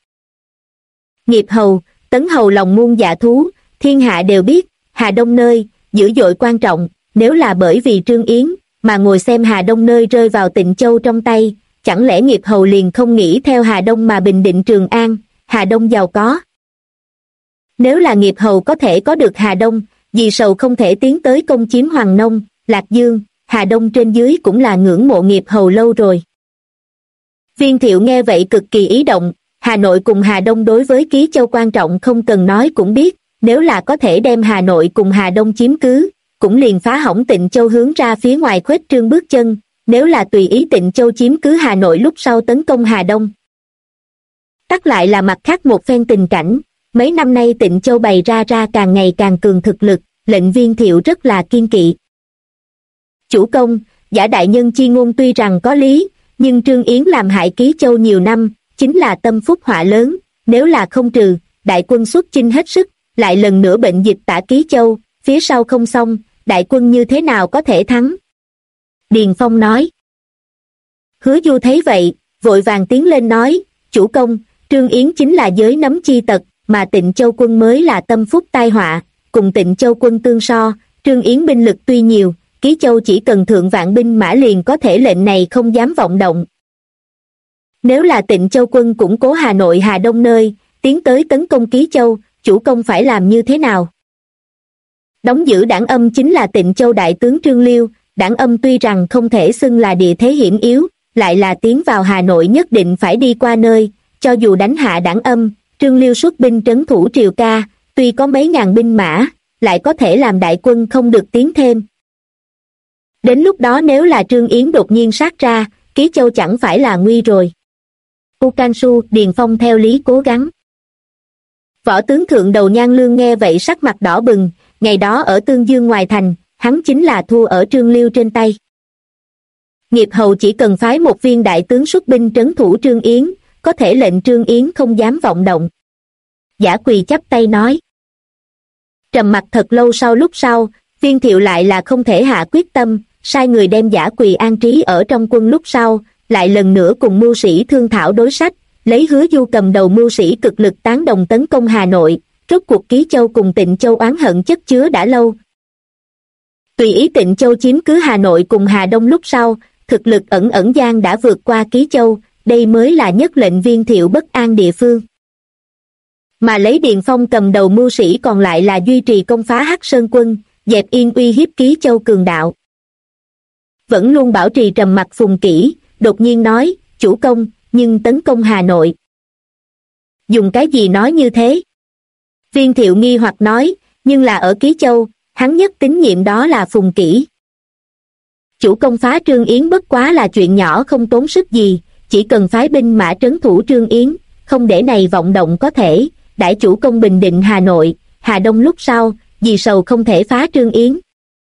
Nghiệp hầu, Tấn hầu lòng muôn dạ thú, thiên hạ đều biết, Hà Đông nơi, dữ dội quan trọng, nếu là bởi vì Trương Yến, mà ngồi xem Hà Đông nơi rơi vào Tịnh Châu trong tay, chẳng lẽ nghiệp hầu liền không nghĩ theo Hà Đông mà bình định Trường An, Hà Đông giàu có. Nếu là nghiệp hầu có thể có được Hà Đông, vì sầu không thể tiến tới công chiếm Hoàng Nông, Lạc Dương, Hà Đông trên dưới cũng là ngưỡng mộ nghiệp hầu lâu rồi. Viên Thiệu nghe vậy cực kỳ ý động, Hà Nội cùng Hà Đông đối với Ký Châu quan trọng không cần nói cũng biết, nếu là có thể đem Hà Nội cùng Hà Đông chiếm cứ, cũng liền phá hỏng Tịnh Châu hướng ra phía ngoài khuếch trương bước chân, nếu là tùy ý Tịnh Châu chiếm cứ Hà Nội lúc sau tấn công Hà Đông. Tắc lại là mặt khác một phen tình cảnh, mấy năm nay Tịnh Châu bày ra càng ngày càng cường thực lực, lệnh Viên Thiệu rất là kiên kỵ. Chủ công, Giả đại nhân chi ngôn tuy rằng có lý, nhưng Trương Yến làm hại Ký Châu nhiều năm, chính là tâm phúc họa lớn, nếu là không trừ, đại quân xuất chinh hết sức, lại lần nữa bệnh dịch tả Ký Châu, phía sau không xong, đại quân như thế nào có thể thắng? Điền Phong nói. Hứa Du thấy vậy, vội vàng tiến lên nói, chủ công, Trương Yến chính là giới nấm chi tật, mà Tịnh Châu quân mới là tâm phúc tai họa, cùng Tịnh Châu quân tương so, Trương Yến binh lực tuy nhiều, Ký Châu chỉ cần thượng vạn binh mã liền có thể lệnh này không dám vọng động. Nếu là Tịnh Châu quân củng cố Hà Nội Hà Đông nơi, tiến tới tấn công Ký Châu, chủ công phải làm như thế nào? Đóng giữ Đảng Âm chính là Tịnh Châu đại tướng Trương Liêu, Đảng Âm tuy rằng không thể xưng là địa thế hiểm yếu, lại là tiến vào Hà Nội nhất định phải đi qua nơi, cho dù đánh hạ Đảng Âm, Trương Liêu xuất binh trấn thủ Triều Ca, tuy có mấy ngàn binh mã, lại có thể làm đại quân không được tiến thêm. Đến lúc đó nếu là Trương Yến đột nhiên sát ra, Ký Châu chẳng phải là nguy rồi. U Can Su, Điền Phong theo lý cố gắng. Võ tướng thượng đầu Nhan Lương nghe vậy sắc mặt đỏ bừng, ngày đó ở Tương Dương ngoài thành, hắn chính là thua ở Trương Liêu trên tay. Nghiệp hầu chỉ cần phái một viên đại tướng xuất binh trấn thủ Trương Yến, có thể lệnh Trương Yến không dám vọng động. Giả Quỳ chắp tay nói. Trầm mặc thật lâu lúc sau, Viên Thiệu lại là không thể hạ quyết tâm, sai người đem Giả Quỳ an trí ở trong quân lúc sau, lại lần nữa cùng mưu sĩ thương thảo đối sách, lấy Hứa Du cầm đầu mưu sĩ cực lực tán đồng tấn công Hà Nội, rốt cuộc Ký Châu cùng Tịnh Châu oán hận chất chứa đã lâu. Tùy ý Tịnh Châu chiếm cứ Hà Nội cùng Hà Đông lúc sau, thực lực ẩn gian đã vượt qua Ký Châu, đây mới là nhất lệnh Viên Thiệu bất an địa phương. Mà lấy Điền Phong cầm đầu mưu sĩ còn lại là duy trì công phá Hắc Sơn quân, dẹp yên uy hiếp Ký Châu cường đạo. Vẫn luôn bảo trì trầm mặc Phùng Kỷ, đột nhiên nói, chủ công, nhưng tấn công Hà Nội. Dùng cái gì nói như thế? Viên Thiệu nghi hoặc nói, nhưng là ở Ký Châu, hắn nhất tín nhiệm đó là Phùng Kỷ. Chủ công phá Trương Yến bất quá là chuyện nhỏ không tốn sức gì, chỉ cần phái binh mã trấn thủ Trương Yến, không để này vọng động có thể, đãi chủ công bình định Hà Nội, Hà Đông lúc sau, vì sầu không thể phá Trương Yến.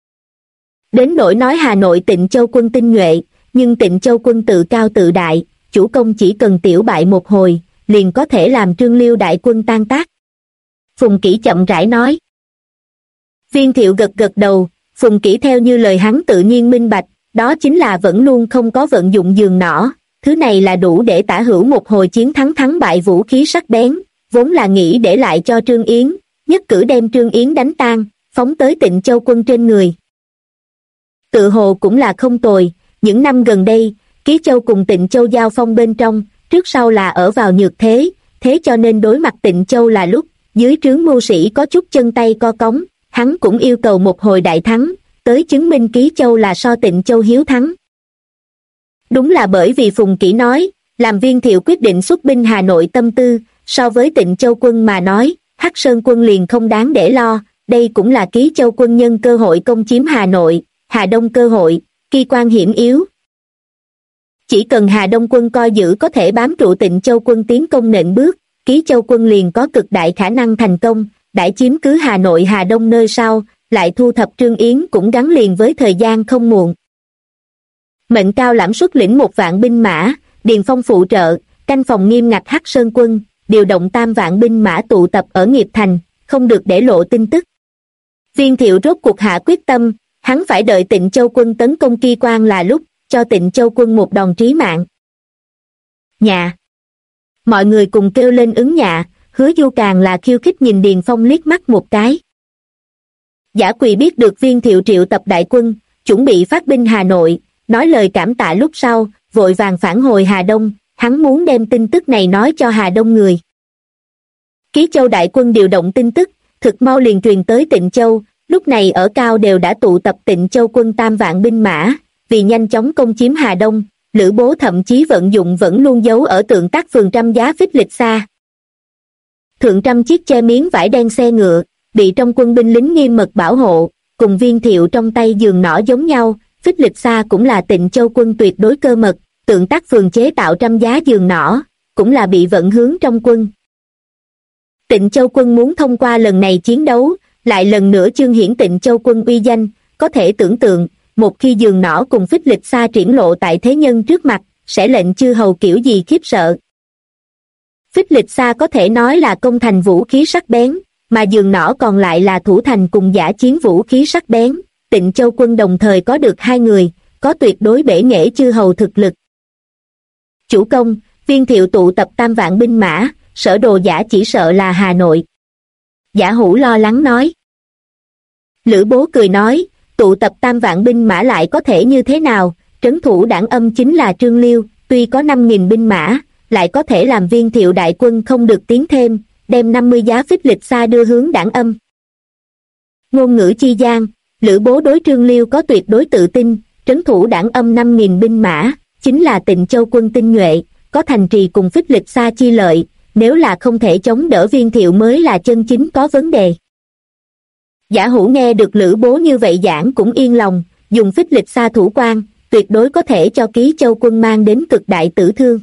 Đến nỗi nói Hà Nội Tịnh Châu quân tinh nhuệ, nhưng Tịnh Châu quân tự cao tự đại, chủ công chỉ cần tiểu bại một hồi, liền có thể làm Trương Liêu đại quân tan tác. Phùng Kỷ chậm rãi nói. Viên Thiệu gật gật đầu, Phùng Kỷ theo như lời hắn tự nhiên minh bạch, đó chính là vẫn luôn không có vận dụng giường nỏ, thứ này là đủ để tả hữu một hồi chiến thắng bại vũ khí sắc bén, vốn là nghĩ để lại cho Trương Yến, nhất cử đem Trương Yến đánh tan, phóng tới Tịnh Châu Quân trên người. Tự hồ cũng là không tồi, những năm gần đây, Ký Châu cùng Tịnh Châu giao phong bên trong, trước sau là ở vào nhược thế, thế cho nên đối mặt Tịnh Châu là lúc, dưới trướng mưu sĩ có chút chân tay co cóng, hắn cũng yêu cầu một hồi đại thắng, tới chứng minh Ký Châu là so Tịnh Châu hiếu thắng. Đúng là bởi vì Phùng Kỷ nói, làm Viên Thiệu quyết định xuất binh Hà Nội tâm tư, so với Tịnh Châu Quân mà nói, Hắc Sơn Quân liền không đáng để lo, đây cũng là Ký Châu Quân nhân cơ hội công chiếm Hà Nội, Hà Đông cơ hội, kỳ quan hiểm yếu. Chỉ cần Hà Đông Quân coi giữ có thể bám trụ Tịnh Châu Quân tiến công nện bước, Ký Châu Quân liền có cực đại khả năng thành công, đãi chiếm cứ Hà Nội Hà Đông nơi sau, lại thu thập Trương Yến cũng gắn liền với thời gian không muộn. Mệnh Cao Lãm xuất lĩnh 1.000 binh mã, Điền Phong phụ trợ, canh phòng nghiêm ngặt Hắc Sơn Quân, điều động 3.000 binh mã tụ tập ở Nghiệp Thành, không được để lộ tin tức. Viên Thiệu rốt cuộc hạ quyết tâm, hắn phải đợi Tịnh Châu Quân tấn công Kỳ Quan là lúc, cho Tịnh Châu Quân một đòn trí mạng. Nhà! Mọi người cùng kêu lên ứng nhà, Hứa Du càng là khiêu khích nhìn Điền Phong liếc mắt một cái. Giả Quỳ biết được Viên Thiệu triệu tập đại quân, chuẩn bị phát binh Hà Nội, nói lời cảm tạ lúc sau, vội vàng phản hồi Hà Đông, hắn muốn đem tin tức này nói cho Hà Đông người. Ký Châu đại quân điều động tin tức, thực mau liền truyền tới Tịnh Châu, lúc này ở Cao đều đã tụ tập Tịnh Châu Quân 3.000 binh mã, vì nhanh chóng công chiếm Hà Đông, Lữ Bố thậm chí vận dụng vẫn luôn giấu ở Tượng Tác phường Trăm Giá Phích Lịch Xa. Thượng trăm chiếc che miếng vải đen xe ngựa, bị trong quân binh lính nghiêm mật bảo hộ, cùng Viên Thiệu trong tay giường nỏ giống nhau, Phích Lịch Xa cũng là Tịnh Châu Quân tuyệt đối cơ mật, Tượng Tác phường chế tạo Trăm Giá giường nỏ, cũng là bị vận hướng trong quân. Tịnh Châu Quân muốn thông qua lần này chiến đấu, lại lần nữa chương hiển Tịnh Châu Quân uy danh, có thể tưởng tượng, một khi giường nỏ cùng Phích Lịch Xa triển lộ tại thế nhân trước mặt, sẽ lệnh chư hầu kiểu gì khiếp sợ. Phích Lịch Xa có thể nói là công thành vũ khí sắc bén, mà giường nỏ còn lại là thủ thành cùng giả chiến vũ khí sắc bén. Tịnh Châu Quân đồng thời có được hai người, có tuyệt đối bể nghệ chư hầu thực lực. Chủ công, Viên Thiệu tụ tập 3.000 binh mã, sở đồ giả chỉ sợ là Hà Nội. Giả Hữu lo lắng nói. Lữ Bố cười nói, tụ tập 3.000 binh mã lại có thể như thế nào, trấn thủ Đảng Âm chính là Trương Liêu, tuy có 5.000 binh mã, lại có thể làm Viên Thiệu đại quân không được tiến thêm, đem 50 giá Phích Lịch Xa đưa hướng Đảng Âm. Ngôn ngữ chi gian, Lữ Bố đối Trương Liêu có tuyệt đối tự tin, trấn thủ Đảng Âm 5.000 binh mã, chính là Tịnh Châu Quân tinh nhuệ, có thành trì cùng Phích Lịch Xa chi lợi, nếu là không thể chống đỡ Viên Thiệu mới là chân chính có vấn đề. Giả Hữu nghe được Lữ Bố như vậy giảng cũng yên lòng, dùng Phích Lịch Xa thủ quan, tuyệt đối có thể cho Ký Châu Quân mang đến cực đại tử thương.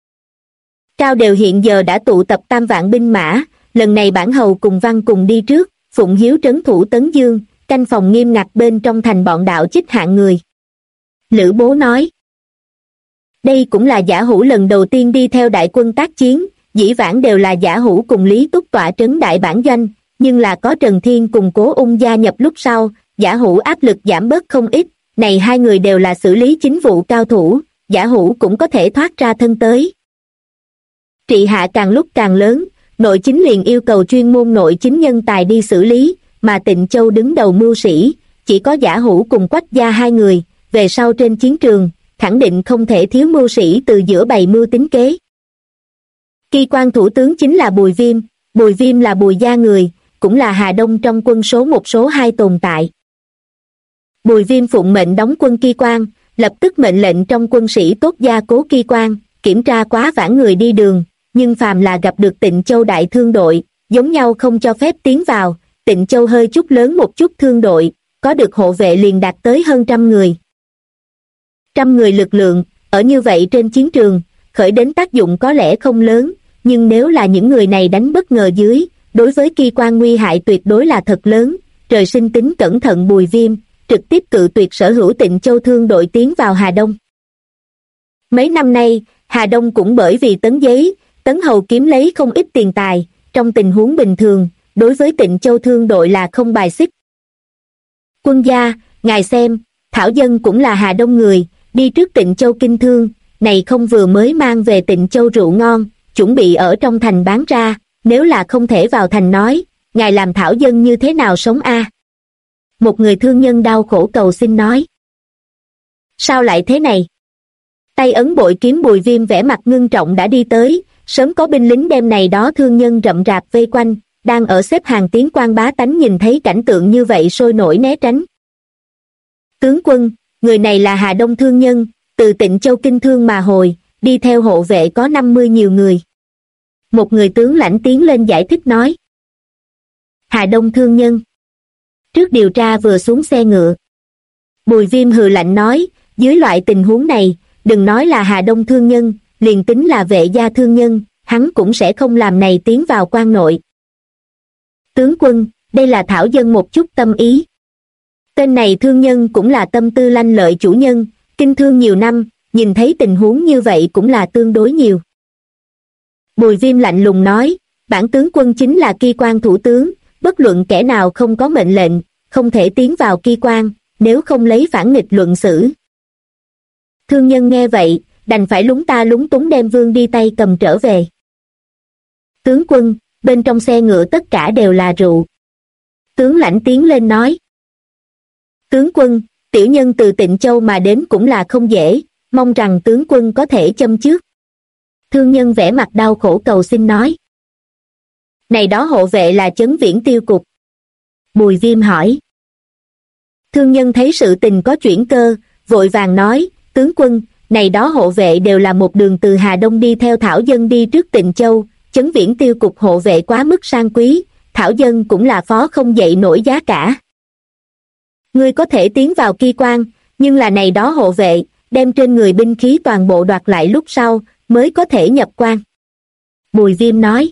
Cao đều hiện giờ đã tụ tập 3.000 binh mã, lần này bản hầu cùng Văn cùng đi trước, phụng hiếu trấn thủ Tấn Dương, canh phòng nghiêm ngặt bên trong thành bọn đạo chích hạng người. Lữ Bố nói, đây cũng là Giả Hữu lần đầu tiên đi theo đại quân tác chiến, dĩ vãng đều là Giả Hữu cùng Lý Túc tọa trấn đại bản doanh, nhưng là có Trần Thiên cùng Cố Ung gia nhập lúc sau, Giả Hữu áp lực giảm bớt không ít, này hai người đều là xử lý chính vụ cao thủ, Giả Hữu cũng có thể thoát ra thân tới. Trị hạ càng lúc càng lớn, nội chính liền yêu cầu chuyên môn nội chính nhân tài đi xử lý, mà Tịnh Châu đứng đầu mưu sĩ, chỉ có Giả Hữu cùng Quách gia hai người, về sau trên chiến trường, khẳng định không thể thiếu mưu sĩ từ giữa bày mưu tính kế. Kỳ quan thủ tướng chính là Bùi Viêm là Bùi gia người, cũng là Hà Đông trong quân số 1 số 2 tồn tại. Bùi Viêm phụng mệnh đóng quân Kỳ quan, lập tức mệnh lệnh trong quân sĩ tốt gia cố Kỳ quan, kiểm tra quá vãng người đi đường, nhưng phàm là gặp được Tịnh Châu đại thương đội, giống nhau không cho phép tiến vào. Tịnh Châu hơi chút lớn một chút thương đội, có được hộ vệ liền đạt tới hơn 100 người. 100 người lực lượng, ở như vậy trên chiến trường, khởi đến tác dụng có lẽ không lớn, nhưng nếu là những người này đánh bất ngờ dưới, đối với Kỳ quan nguy hại tuyệt đối là thật lớn. Trời sinh tính cẩn thận Bùi Viêm, trực tiếp cự tuyệt sở hữu Tịnh Châu thương đội tiến vào Hà Đông. Mấy năm nay, Hà Đông cũng bởi vì Tấn Giấy, Tấn Hầu kiếm lấy không ít tiền tài, trong tình huống bình thường, đối với Tịnh Châu thương đội là không bài xích. Quân gia, ngài xem, thảo dân cũng là Hà Đông người, đi trước Tịnh Châu kinh thương, này không vừa mới mang về Tịnh Châu rượu ngon, chuẩn bị ở trong thành bán ra, nếu là không thể vào thành nói, ngài làm thảo dân như thế nào sống a? Một người thương nhân đau khổ cầu xin nói. Sao lại thế này? Tay ấn bội kiếm Bùi Viêm vẻ mặt ngưng trọng đã đi tới, sớm có binh lính đem này đó thương nhân rậm rạp vây quanh, đang ở xếp hàng tiến quan bá tánh nhìn thấy cảnh tượng như vậy sôi nổi né tránh. Tướng quân, người này là Hà Đông thương nhân, từ Tịnh Châu kinh thương mà hồi, đi theo hộ vệ có 50 nhiều người. Một người tướng lãnh tiến lên giải thích nói. Hà Đông thương nhân. Trước điều tra vừa xuống xe ngựa. Bùi Viêm hừ lạnh nói, dưới loại tình huống này, đừng nói là Hà Đông thương nhân, liền tính là Vệ gia thương nhân, hắn cũng sẽ không làm này tiến vào quan nội. Tướng quân, đây là thảo dân một chút tâm ý. Tên này thương nhân cũng là tâm tư lanh lợi chủ nhân, kinh thương nhiều năm, nhìn thấy tình huống như vậy cũng là tương đối nhiều. Bùi Viêm lạnh lùng nói, bản tướng quân chính là Ki Quan thủ tướng, bất luận kẻ nào không có mệnh lệnh, không thể tiến vào Ki Quan, nếu không lấy phản nghịch luận xử. Thương nhân nghe vậy, đành phải lúng ta lúng túng đem vương đi tay cầm trở về. Tướng quân, bên trong xe ngựa tất cả đều là rượu. Tướng lãnh tiến lên nói. Tướng quân, tiểu nhân từ Tịnh Châu mà đến cũng là không dễ, mong rằng tướng quân có thể châm trước. Thương nhân vẻ mặt đau khổ cầu xin nói. Này đó hộ vệ là Chấn Viễn tiêu cục. Bùi Viêm hỏi. Thương nhân thấy sự tình có chuyển cơ, vội vàng nói, tướng quân, này đó hộ vệ đều là một đường từ Hà Đông đi theo thảo dân đi trước Tịnh Châu, Chấn Viễn tiêu cục hộ vệ quá mức sang quý, thảo dân cũng là phó không dậy nổi giá cả. Ngươi có thể tiến vào Ki Quan, nhưng là này đó hộ vệ, đem trên người binh khí toàn bộ đoạt lại lúc sau, mới có thể nhập quan. Bùi Viêm nói.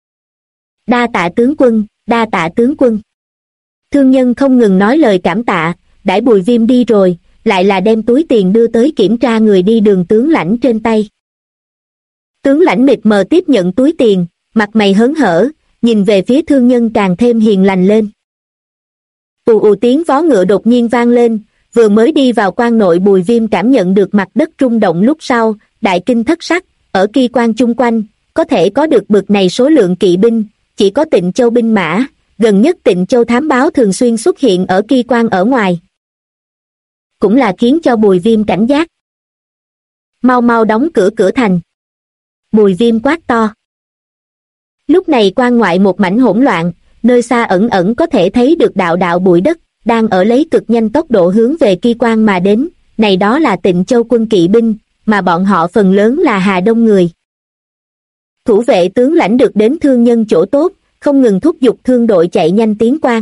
Đa tạ tướng quân, đa tạ tướng quân. Thương nhân không ngừng nói lời cảm tạ, đãi Bùi Viêm đi rồi, lại là đem túi tiền đưa tới kiểm tra người đi đường tướng lãnh trên tay. Tướng lãnh mịt mờ tiếp nhận túi tiền, mặt mày hớn hở, nhìn về phía thương nhân càng thêm hiền lành lên. Ù ù tiếng vó ngựa đột nhiên vang lên, vừa mới đi vào quan nội Bùi Viêm cảm nhận được mặt đất rung động lúc sau, đại kinh thất sắc, ở Ki Quan chung quanh, có thể có được bực này số lượng kỵ binh, chỉ có Tịnh Châu binh mã, gần nhất Tịnh Châu thám báo thường xuyên xuất hiện ở Ki Quan ở ngoài. Cũng là khiến cho Bùi Viêm cảnh giác. Mau mau đóng cửa cửa thành. Bùi Viêm quát to. Lúc này quan ngoại một mảnh hỗn loạn, nơi xa ẩn ẩn có thể thấy được đạo đạo bụi đất, đang ở lấy cực nhanh tốc độ hướng về Ki Quan mà đến, này đó là Tịnh Châu quân kỵ binh, mà bọn họ phần lớn là Hà Đông người. Thủ vệ tướng lãnh được đến thương nhân chỗ tốt, không ngừng thúc giục thương đội chạy nhanh tiến quan.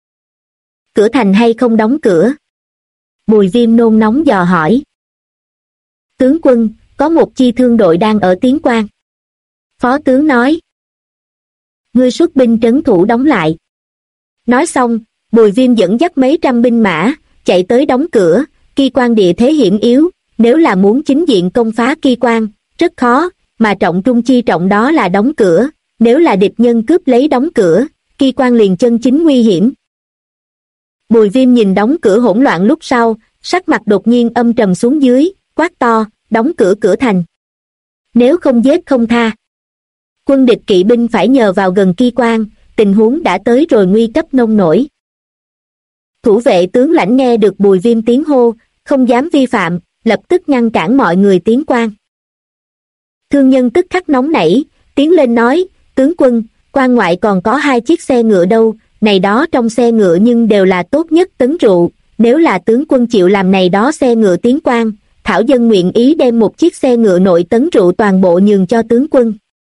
Cửa thành hay không đóng cửa? Bùi Viêm nôn nóng dò hỏi. Tướng quân, có một chi thương đội đang ở tiến quan. Phó tướng nói. Ngươi xuất binh trấn thủ đóng lại. Nói xong, Bùi Viêm dẫn dắt mấy trăm binh mã, chạy tới đóng cửa, Ki Quan địa thế hiểm yếu, nếu là muốn chính diện công phá Ki Quan, rất khó, mà trọng trung chi trọng đó là đóng cửa, nếu là địch nhân cướp lấy đóng cửa, Ki Quan liền chân chính nguy hiểm. Bùi Viêm nhìn đóng cửa hỗn loạn lúc sau, sắc mặt đột nhiên âm trầm xuống dưới, quát to, đóng cửa cửa thành. Nếu không giết không tha. Quân địch kỵ binh phải nhờ vào gần Ki Quan, tình huống đã tới rồi nguy cấp nông nổi. Thủ vệ tướng lãnh nghe được Bùi Viêm tiếng hô, không dám vi phạm, lập tức ngăn cản mọi người tiến quan. Thương nhân tức khắc nóng nảy, tiến lên nói, tướng quân, quan ngoại còn có 2 chiếc xe ngựa đâu, này đó trong xe ngựa nhưng đều là tốt nhất tấn rượu, nếu là tướng quân chịu làm này đó xe ngựa tiến quan, thảo dân nguyện ý đem một chiếc xe ngựa nội tấn rượu toàn bộ nhường cho tướng quân.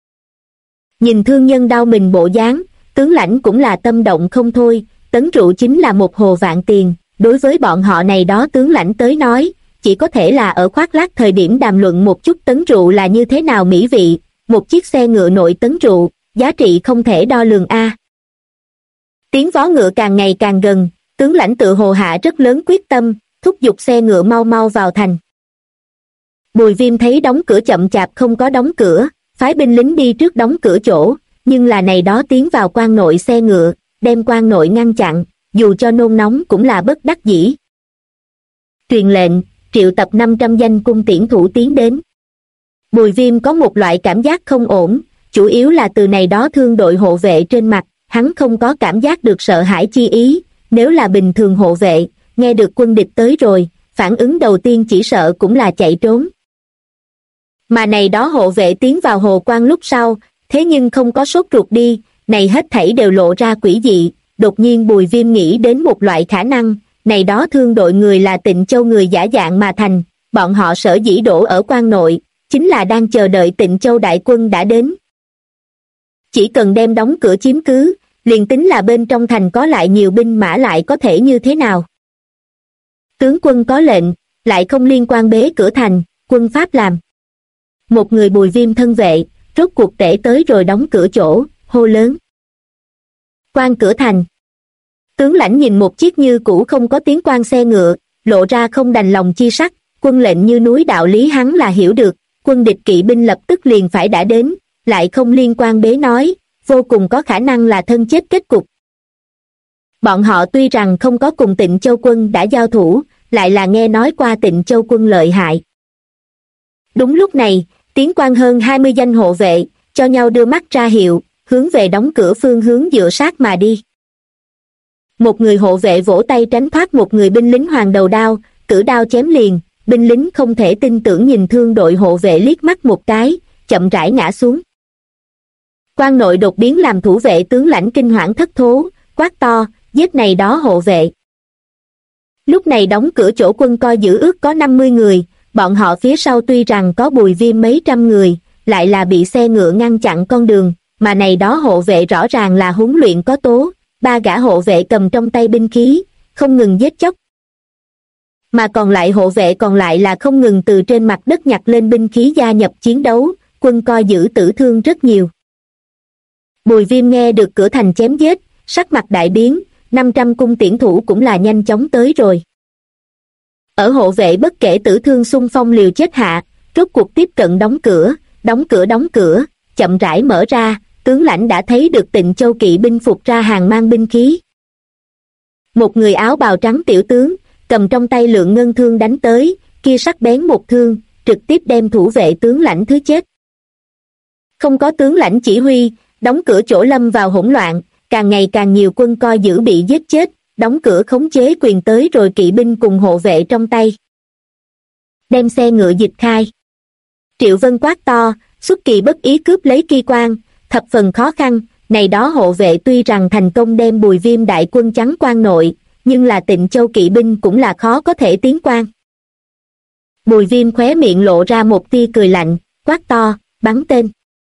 Nhìn thương nhân đau mình bộ dáng, tướng lãnh cũng là tâm động không thôi, tấn rượu chính là một hồ vạn tiền, đối với bọn họ này đó tướng lãnh tới nói, chỉ có thể là ở khoác lác thời điểm đàm luận một chút tấn rượu là như thế nào mỹ vị, một chiếc xe ngựa nội tấn rượu, giá trị không thể đo lường a. Tiếng vó ngựa càng ngày càng gần, tướng lãnh tự hồ hạ rất lớn quyết tâm, thúc giục xe ngựa mau mau vào thành. Bùi Viêm thấy đóng cửa chậm chạp không có đóng cửa, phái binh lính đi trước đóng cửa chỗ, nhưng là này đó tiến vào quan nội xe ngựa, đem quan nội ngăn chặn, dù cho nôn nóng cũng là bất đắc dĩ. Truyền lệnh, triệu tập 500 danh cung tiễn thủ tiến đến. Bùi Viêm có một loại cảm giác không ổn, chủ yếu là từ này đó thương đội hộ vệ trên mặt, hắn không có cảm giác được sợ hãi chi ý, nếu là bình thường hộ vệ, nghe được quân địch tới rồi, phản ứng đầu tiên chỉ sợ cũng là chạy trốn. Mà này đó hộ vệ tiến vào hồ quan lúc sau, thế nhưng không có sốt ruột đi, này hết thảy đều lộ ra quỷ dị, đột nhiên Bùi Viêm nghĩ đến một loại khả năng, này đó thương đội người là Tịnh Châu người giả dạng mà thành, bọn họ sở dĩ đổ ở quan nội, chính là đang chờ đợi Tịnh Châu đại quân đã đến. Chỉ cần đem đóng cửa chiếm cứ, liền tính là bên trong thành có lại nhiều binh mã lại có thể như thế nào. Tướng quân có lệnh, lại không liên quan bế cửa thành, quân pháp làm. Một người Bùi Viêm thân vệ, rốt cuộc tể tới rồi đóng cửa chỗ, hô lớn. Quan cửa thành. Tướng lãnh nhìn một chiếc như cũ không có tiếng quan xe ngựa, lộ ra không đành lòng chi sắc, quân lệnh như núi đạo lý hắn là hiểu được, quân địch kỵ binh lập tức liền phải đã đến, lại không liên quan bế nói, vô cùng có khả năng là thân chết kết cục. Bọn họ tuy rằng không có cùng Tịnh Châu quân đã giao thủ, lại là nghe nói qua Tịnh Châu quân lợi hại. Đúng lúc này, tiến quan hơn 20 danh hộ vệ, cho nhau đưa mắt ra hiệu, hướng về đóng cửa phương hướng dựa sát mà đi. Một người hộ vệ vỗ tay tránh thoát một người binh lính hoàng đầu đao, cử đao chém liền, binh lính không thể tin tưởng nhìn thương đội hộ vệ liếc mắt một cái, chậm rãi ngã xuống. Quan nội đột biến làm thủ vệ tướng lãnh kinh hoảng thất thố, quát to, giết này đó hộ vệ. Lúc này đóng cửa chỗ quân coi giữ ước có 50 người, bọn họ phía sau tuy rằng có Bùi Viêm mấy trăm người, lại là bị xe ngựa ngăn chặn con đường, mà này đó hộ vệ rõ ràng là huấn luyện có tố, 3 gã hộ vệ cầm trong tay binh khí, không ngừng giết chóc. Mà còn lại hộ vệ còn lại là không ngừng từ trên mặt đất nhặt lên binh khí gia nhập chiến đấu, quân coi giữ tử thương rất nhiều. Bùi Viêm nghe được cửa thành chém giết, sắc mặt đại biến, 500 cung tiễn thủ cũng là nhanh chóng tới rồi. Ở hộ vệ bất kể tử thương xung phong liều chết hạ, rốt cuộc tiếp cận đóng cửa, chậm rãi mở ra, tướng lãnh đã thấy được Tịnh Châu kỵ binh phục ra hàng mang binh khí. Một người áo bào trắng tiểu tướng, cầm trong tay lượng ngân thương đánh tới, kia sắc bén một thương, trực tiếp đem thủ vệ tướng lãnh thứ chết. Không có tướng lãnh chỉ huy, đóng cửa chỗ lâm vào hỗn loạn, càng ngày càng nhiều quân coi giữ bị giết chết, đóng cửa khống chế quyền tới rồi kỵ binh cùng hộ vệ trong tay. Đem xe ngựa dịch khai. Triệu Vân quát to, xuất kỳ bất ý cướp lấy kỳ quan, thập phần khó khăn, này đó hộ vệ tuy rằng thành công đem Bùi Viêm đại quân chắn quan nội, nhưng là Tịnh Châu kỵ binh cũng là khó có thể tiến quan. Bùi Viêm khóe miệng lộ ra một tia cười lạnh, quát to, bắn tên.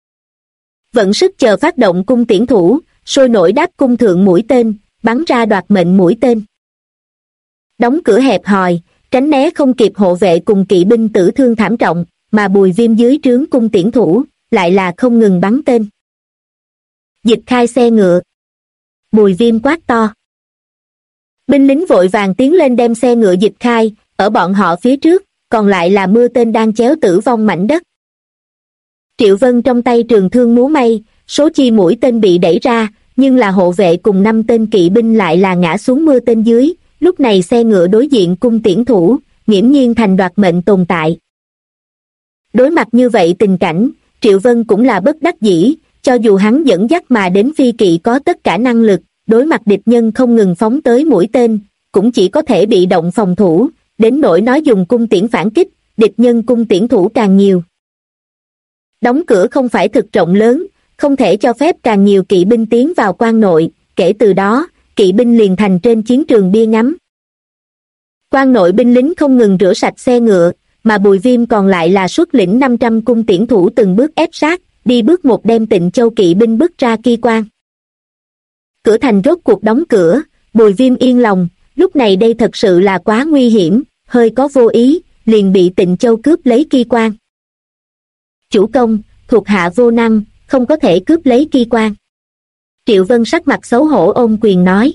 Vận sức chờ phát động cung tiễn thủ, sôi nổi đáp cung thượng mũi tên, bắn ra đoạt mệnh mũi tên. Đóng cửa hẹp hòi, tránh né không kịp hộ vệ cùng kỵ binh tử thương thảm trọng, mà Bùi Viêm dưới trướng cung tiễn thủ, lại là không ngừng bắn tên. Dịch khai xe ngựa. Bùi Viêm quát to. Binh lính vội vàng tiến lên đem xe ngựa dịch khai, ở bọn họ phía trước, còn lại là mưa tên đang chéo tử vong mảnh đất. Triệu Vân trong tay trường thương múa may, số chi mũi tên bị đẩy ra, nhưng là hộ vệ cùng 5 tên kỵ binh lại là ngã xuống mưa tên dưới, lúc này xe ngựa đối diện cung tiễn thủ, nghiễm nhiên thành đoạt mệnh tồn tại. Đối mặt như vậy tình cảnh, Triệu Vân cũng là bất đắc dĩ, cho dù hắn dẫn dắt mà đến phi kỵ có tất cả năng lực, đối mặt địch nhân không ngừng phóng tới mũi tên, cũng chỉ có thể bị động phòng thủ, đến nỗi nói dùng cung tiễn phản kích, địch nhân cung tiễn thủ càng nhiều. Đóng cửa không phải thực rộng lớn, không thể cho phép càng nhiều kỵ binh tiến vào quan nội, kể từ đó, kỵ binh liền thành trên chiến trường bia ngắm. Quan nội binh lính không ngừng rửa sạch xe ngựa, mà Bùi Viêm còn lại là xuất lĩnh 500 cung tiễn thủ từng bước ép sát, đi bước một đem Tịnh Châu kỵ binh bước ra kỳ quan. Cửa thành rốt cuộc đóng cửa, Bùi Viêm yên lòng, lúc này đây thật sự là quá nguy hiểm, hơi có vô ý, liền bị Tịnh Châu cướp lấy kỳ quan. Chủ công, thuộc hạ vô năng, không có thể cướp lấy kỳ quan. Triệu Vân sắc mặt xấu hổ ôm quyền nói.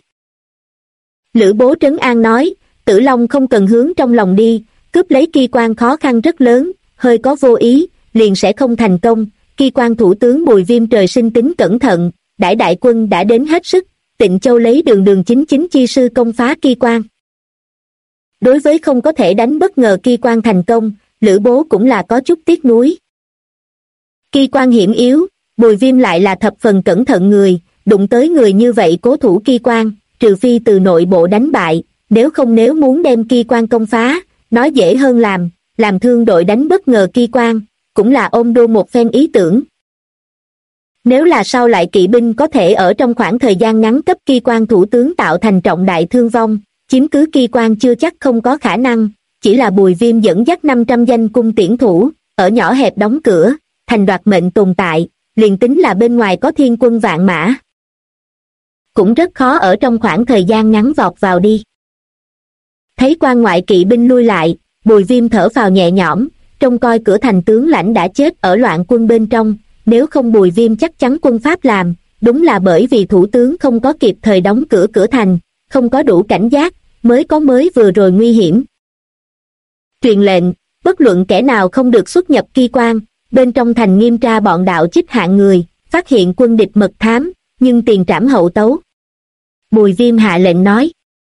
Lữ Bố trấn an nói, Tử Long không cần hướng trong lòng đi, cướp lấy kỳ quan khó khăn rất lớn, hơi có vô ý, liền sẽ không thành công, Kỳ quan thủ tướng Bùi Viêm trời sinh tính cẩn thận, đại quân đã đến hết sức, Tịnh Châu lấy đường chính chi sư công phá Kỳ quan. Đối với không có thể đánh bất ngờ Kỳ quan thành công, Lữ Bố cũng là có chút tiếc nuối. Kỳ quan hiểm yếu, Bùi Viêm lại là thập phần cẩn thận người, đụng tới người như vậy cố thủ Kỳ quan, trừ phi từ nội bộ đánh bại, nếu muốn đem Kỳ quan công phá, nói dễ hơn làm thương đội đánh bất ngờ Kỳ quan, cũng là ôm đua một phen ý tưởng. Nếu là sau lại kỵ binh có thể ở trong khoảng thời gian ngắn cấp Kỳ quan thủ tướng tạo thành trọng đại thương vong, chiếm cứ Kỳ quan chưa chắc không có khả năng, chỉ là Bùi Viêm dẫn dắt 500 danh cung tiễn thủ, ở nhỏ hẹp đóng cửa, thành đoạt mệnh tồn tại, liền tính là bên ngoài có thiên quân vạn mã, cũng rất khó ở trong khoảng thời gian ngắn vọt vào đi. Thấy quan ngoại kỵ binh lui lại, Bùi Viêm thở phào nhẹ nhõm, trông coi cửa thành tướng lãnh đã chết ở loạn quân bên trong, nếu không Bùi Viêm chắc chắn quân Pháp làm, đúng là bởi vì thủ tướng không có kịp thời đóng cửa thành, không có đủ cảnh giác, mới vừa rồi nguy hiểm. Truyền lệnh, bất luận kẻ nào không được xuất nhập Kỳ quan, bên trong thành nghiêm tra bọn đạo trích hạng người, phát hiện quân địch mật thám, nhưng tiền trảm hậu tấu. Bùi Viêm hạ lệnh nói.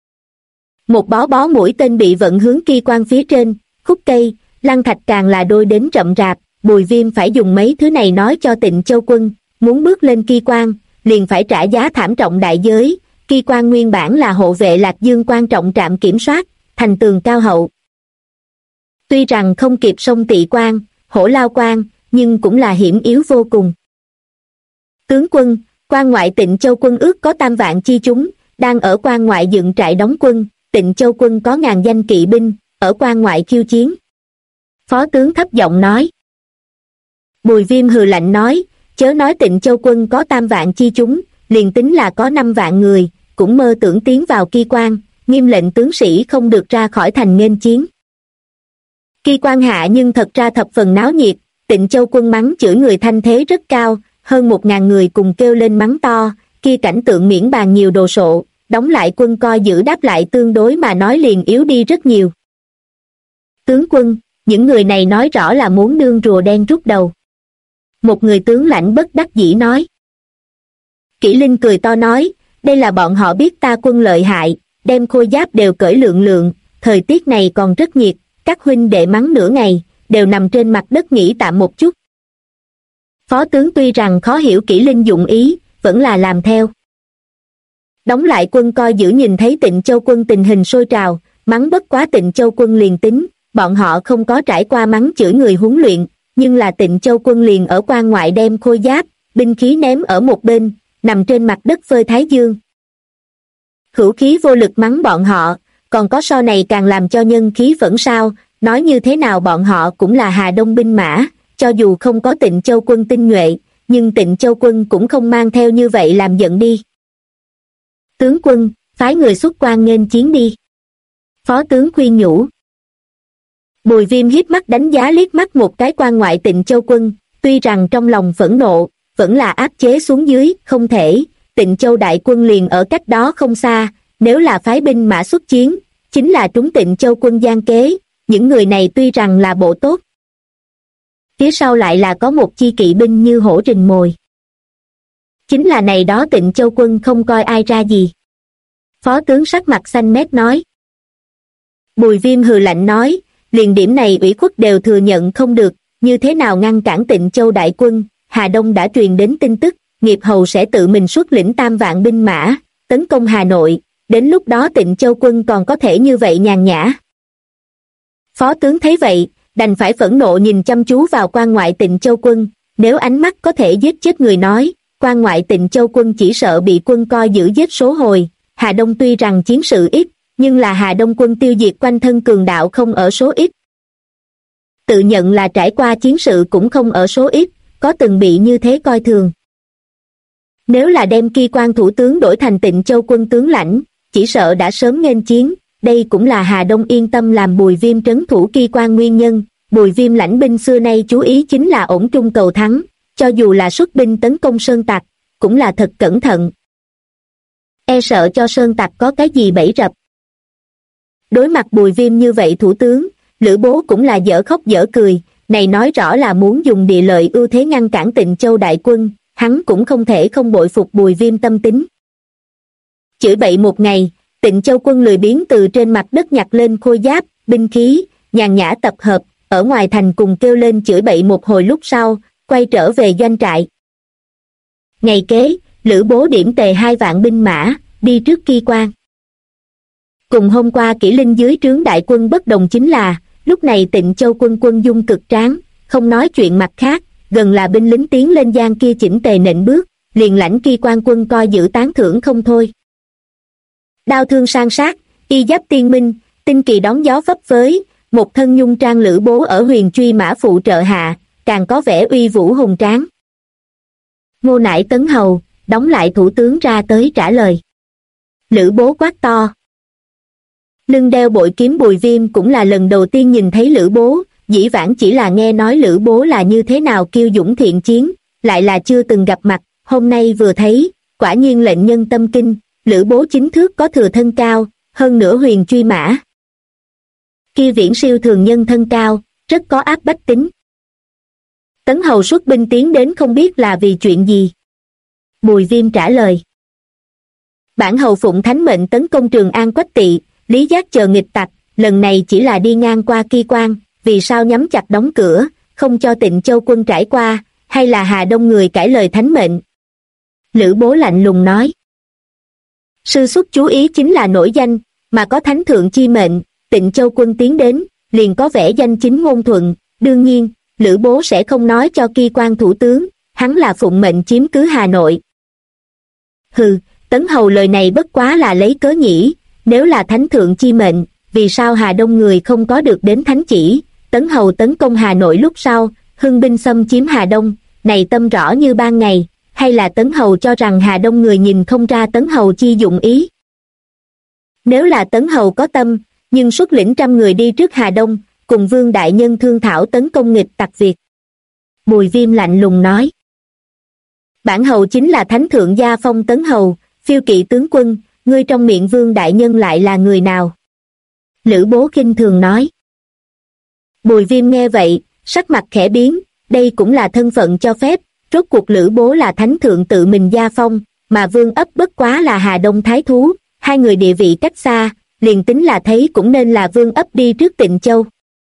Một bó mũi tên bị vận hướng Kỳ quan phía trên, khúc cây, lăng thạch càng là đôi đến rậm rạp, Bùi Viêm phải dùng mấy thứ này nói cho Tịnh Châu quân, muốn bước lên Kỳ quan, liền phải trả giá thảm trọng đại giới. Kỳ quan nguyên bản là hộ vệ Lạc Dương quan trọng trạm kiểm soát, thành tường cao hậu. Tuy rằng không kịp sông Tị quan, Hổ Lao quan, nhưng cũng là hiểm yếu vô cùng. Tướng quân, quan ngoại Tịnh Châu quân ước có 3 vạn chi chúng, đang ở quan ngoại dựng trại đóng quân, Tịnh Châu quân có 1000 danh kỵ binh, ở quan ngoại khiêu chiến. Phó tướng thấp giọng nói. Bùi Viêm hừ lạnh nói, chớ nói Tịnh Châu quân có 3 vạn chi chúng, liền tính là có 5 vạn người, cũng mơ tưởng tiến vào Kỳ quan, nghiêm lệnh tướng sĩ không được ra khỏi thành nghênh chiến. Kỳ quan hạ nhưng thật ra thập phần náo nhiệt, Tịnh Châu quân mắng chửi người thanh thế rất cao, hơn 1000 người cùng kêu lên mắng to, kia cảnh tượng miễn bàn nhiều đồ sộ, đóng lại quân coi giữ đáp lại tương đối mà nói liền yếu đi rất nhiều. Tướng quân, những người này nói rõ là muốn đương rùa đen rút đầu. Một người tướng lãnh bất đắc dĩ nói. Kỷ Linh cười to nói, đây là bọn họ biết ta quân lợi hại, đem khôi giáp đều cởi lượng, thời tiết này còn rất nhiệt, các huynh đệ mắng nửa ngày, đều nằm trên mặt đất nghỉ tạm một chút. Phó tướng tuy rằng khó hiểu Kỷ Linh dụng ý, vẫn là làm theo. Đóng lại quân coi giữ nhìn thấy Tịnh Châu quân tình hình sôi trào, mắng bất quá Tịnh Châu quân liền tính, bọn họ không có trải qua mắng chửi người huấn luyện, nhưng là Tịnh Châu quân liền ở quan ngoại đem khôi giáp, binh khí ném ở một bên, nằm trên mặt đất phơi thái dương. Hữu khí vô lực mắng bọn họ, còn có so này càng làm cho nhân khí phẫn sao, nói như thế nào bọn họ cũng là Hà Đông binh mã, cho dù không có Tịnh Châu quân tinh nhuệ, nhưng Tịnh Châu quân cũng không mang theo như vậy làm giận đi. Tướng quân, phái người xuất quan nghênh chiến đi. Phó tướng khuyên nhủ. Bùi Viêm hiếp mắt đánh giá liếc mắt một cái quan ngoại Tịnh Châu quân, tuy rằng trong lòng phẫn nộ, vẫn là áp chế xuống dưới, không thể, Tịnh Châu đại quân liền ở cách đó không xa, nếu là phái binh mã xuất chiến, chính là trúng Tịnh Châu quân gian kế, những người này tuy rằng là bộ tốt. Phía sau lại là có một chi kỵ binh như hổ rình mồi. Chính là này đó Tịnh Châu quân không coi ai ra gì. Phó tướng sắc mặt xanh mét nói. Bùi Viêm hừ lạnh nói, liền điểm này ủy khuất đều thừa nhận không được, như thế nào ngăn cản Tịnh Châu đại quân, Hà Đông đã truyền đến tin tức, Nghiệp Hầu sẽ tự mình xuất lĩnh 3 vạn binh mã, tấn công Hà Nội, đến lúc đó Tịnh Châu quân còn có thể như vậy nhàn nhã. Phó tướng thấy vậy, đành phải phẫn nộ nhìn chăm chú vào quan ngoại Tịnh Châu quân, nếu ánh mắt có thể giết chết người nói, quan ngoại Tịnh Châu quân chỉ sợ bị quân coi giữ giết số hồi, Hà Đông tuy rằng chiến sự ít, nhưng là Hà Đông quân tiêu diệt quanh thân cường đạo không ở số ít. Tự nhận là trải qua chiến sự cũng không ở số ít, có từng bị như thế coi thường. Nếu là đem Kỳ quan thủ tướng đổi thành Tịnh Châu quân tướng lãnh, chỉ sợ đã sớm nghênh chiến, đây cũng là Hà Đông yên tâm làm Bùi Viêm trấn thủ Kỳ quan nguyên nhân. Bùi Viêm lãnh binh xưa nay chú ý chính là ổn trung cầu thắng, cho dù là xuất binh tấn công sơn tặc, cũng là thật cẩn thận. E sợ cho sơn tặc có cái gì bẫy rập. Đối mặt Bùi Viêm như vậy thủ tướng, Lữ Bố cũng là dở khóc dở cười, này nói rõ là muốn dùng địa lợi ưu thế ngăn cản Tịnh Châu đại quân, hắn cũng không thể không bội phục Bùi Viêm tâm tính. Chửi bậy một ngày, Tịnh Châu quân lười biếng từ trên mặt đất nhặt lên khôi giáp, binh khí, nhàn nhã tập hợp, ở ngoài thành cùng kêu lên chửi bậy một hồi lúc sau, quay trở về doanh trại. Ngày kế, Lữ Bố điểm tề 2 vạn binh mã, đi trước Ki Quan. Cùng hôm qua Kỷ Linh dưới trướng đại quân bất đồng chính là, lúc này Tịnh Châu quân quân dung cực tráng, không nói chuyện mặt khác, gần là binh lính tiến lên giang kia chỉnh tề nện bước, liền lãnh Ki Quan quân coi giữ tán thưởng không thôi. Đao thương san sát, y giáp tiên minh, tinh kỳ đón gió phấp phới, một thân nhung trang Lữ Bố ở huyền truy mã phụ trợ hạ, càng có vẻ uy vũ hùng tráng. Ngô Nải Tấn Hầu, đóng lại thủ tướng ra tới trả lời. Lữ Bố quát to. Lưng đeo bội kiếm Bùi Viêm cũng là lần đầu tiên nhìn thấy Lữ Bố, dĩ vãng chỉ là nghe nói Lữ Bố là như thế nào kiêu dũng thiện chiến, lại là chưa từng gặp mặt, hôm nay vừa thấy, quả nhiên lệnh nhân tâm kinh, Lữ Bố chính thước có thừa thân cao, hơn nữa huyền truy mã. Kia viễn siêu thường nhân thân cao, rất có áp bách tính. Tấn Hầu xuất binh tiến đến không biết là vì chuyện gì. Bùi Viêm trả lời. Bản hầu phụng thánh mệnh tấn công Trường An Quách Tỵ, Lý Giác chờ nghịch tặc, lần này chỉ là đi ngang qua Ki Quan, vì sao nhắm chặt đóng cửa, không cho Tịnh Châu quân trải qua, hay là Hà Đông người cãi lời thánh mệnh? Lữ Bố lạnh lùng nói. Sư xuất chú ý chính là nổi danh, mà có thánh thượng chi mệnh, Tịnh Châu quân tiến đến, liền có vẻ danh chính ngôn thuận, đương nhiên, Lữ Bố sẽ không nói cho Ki Quan thủ tướng, hắn là phụng mệnh chiếm cứ Hà Nội. Hừ, Tấn Hầu lời này bất quá là lấy cớ nhỉ, nếu là thánh thượng chi mệnh, vì sao Hà Đông người không có được đến thánh chỉ? Tấn Hầu tấn công Hà Nội lúc sau, hưng binh xâm chiếm Hà Đông, này tâm rõ như ban ngày, hay là Tấn Hầu cho rằng Hà Đông người nhìn không ra Tấn Hầu chi dụng ý? Nếu là Tấn Hầu có tâm, nhưng xuất lĩnh 100 người đi trước Hà Đông, cùng Vương đại nhân thương thảo tấn công nghịch tặc Việt. Bùi Viêm lạnh lùng nói. Bản hầu chính là thánh thượng gia phong Tấn Hầu, phiêu kỵ tướng quân, ngươi trong miệng Vương đại nhân lại là người nào? Lữ Bố khinh thường nói. Bùi Viêm nghe vậy, sắc mặt khẽ biến, đây cũng là thân phận cho phép, rốt cuộc Lữ Bố là thánh thượng tự mình gia phong, mà Vương ấp bất quá là Hà Đông thái thú, hai người địa vị cách xa, liền tính là thấy cũng nên là Vương ấp đi trước Tịnh Châu.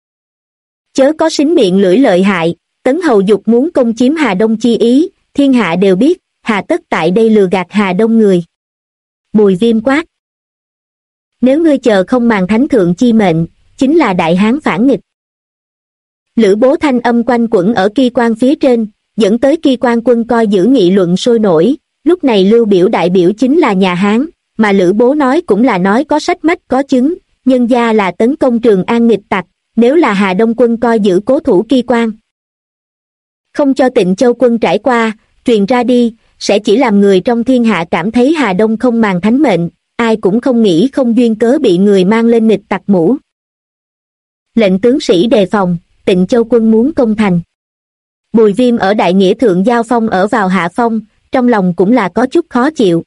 Chớ có xính miệng lưỡi lợi hại, Tấn Hầu dục muốn công chiếm Hà Đông chi ý, thiên hạ đều biết, hà tất tại đây lừa gạt Hà Đông người. Bùi Viêm quát. Nếu ngươi chờ không màng thánh thượng chi mệnh, chính là đại hán phản nghịch. Lữ Bố thanh âm quanh quẩn ở Ki Quan phía trên, dẫn tới Ki Quan quân coi giữ nghị luận sôi nổi, lúc này lưu biểu đại biểu chính là nhà Hán, mà Lữ Bố nói cũng là nói có sách mách có chứng, nhân gia là tấn công Trường An nghịch tặc, nếu là Hà Đông quân coi giữ cố thủ Ki Quan, không cho Tịnh Châu quân trải qua, truyền ra đi, sẽ chỉ làm người trong thiên hạ cảm thấy Hà Đông không màng thánh mệnh, ai cũng không nghĩ không duyên cớ bị người mang lên nghịch tặc mũ. Lệnh tướng sĩ đề phòng, Tịnh Châu quân muốn công thành. Bùi Viêm ở đại nghĩa thượng giao phong ở vào hạ phong, trong lòng cũng là có chút khó chịu.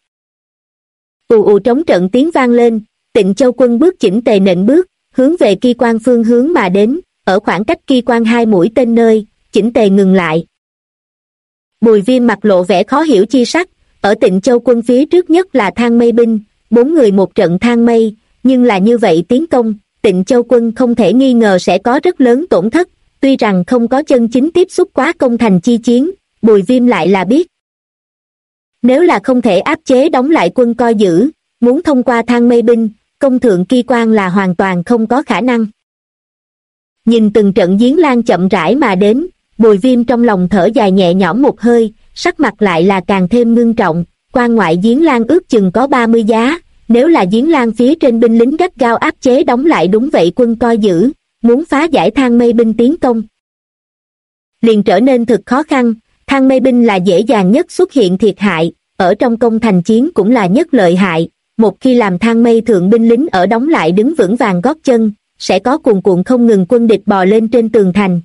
Ù ù trống trận tiếng vang lên, Tịnh Châu quân bước chỉnh tề nện bước, hướng về Ki Quan phương hướng mà đến, ở khoảng cách Ki Quan 2 mũi tên nơi, chỉnh tề ngừng lại. Bùi Viêm mặt lộ vẻ khó hiểu chi sắc, ở Tịnh Châu quân phía trước nhất là Thang Mây binh, 4 người một trận thang mây, nhưng là như vậy tiến công, Tịnh Châu quân không thể nghi ngờ sẽ có rất lớn tổn thất, tuy rằng không có chân chính tiếp xúc quá công thành chi chiến, Bùi Viêm lại là biết. Nếu là không thể áp chế đóng lại quân coi giữ, muốn thông qua Thang Mây binh, công thượng Ki Quan là hoàn toàn không có khả năng. Nhìn từng trận giếng lan chậm rãi mà đến, Bùi Viêm trong lòng thở dài nhẹ nhõm một hơi, sắc mặt lại là càng thêm ngưng trọng, quan ngoại giếng lan ước chừng có 30 giá, nếu là giếng lan phía trên binh lính gắt gao áp chế đóng lại đúng vậy quân coi giữ, muốn phá giải Thang Mây binh tiến công liền trở nên thực khó khăn. Thang Mây binh là dễ dàng nhất xuất hiện thiệt hại, ở trong công thành chiến cũng là nhất lợi hại, một khi làm Thang Mây thượng binh lính ở đóng lại đứng vững vàng gót chân, sẽ có cuồn cuộn không ngừng quân địch bò lên trên tường thành.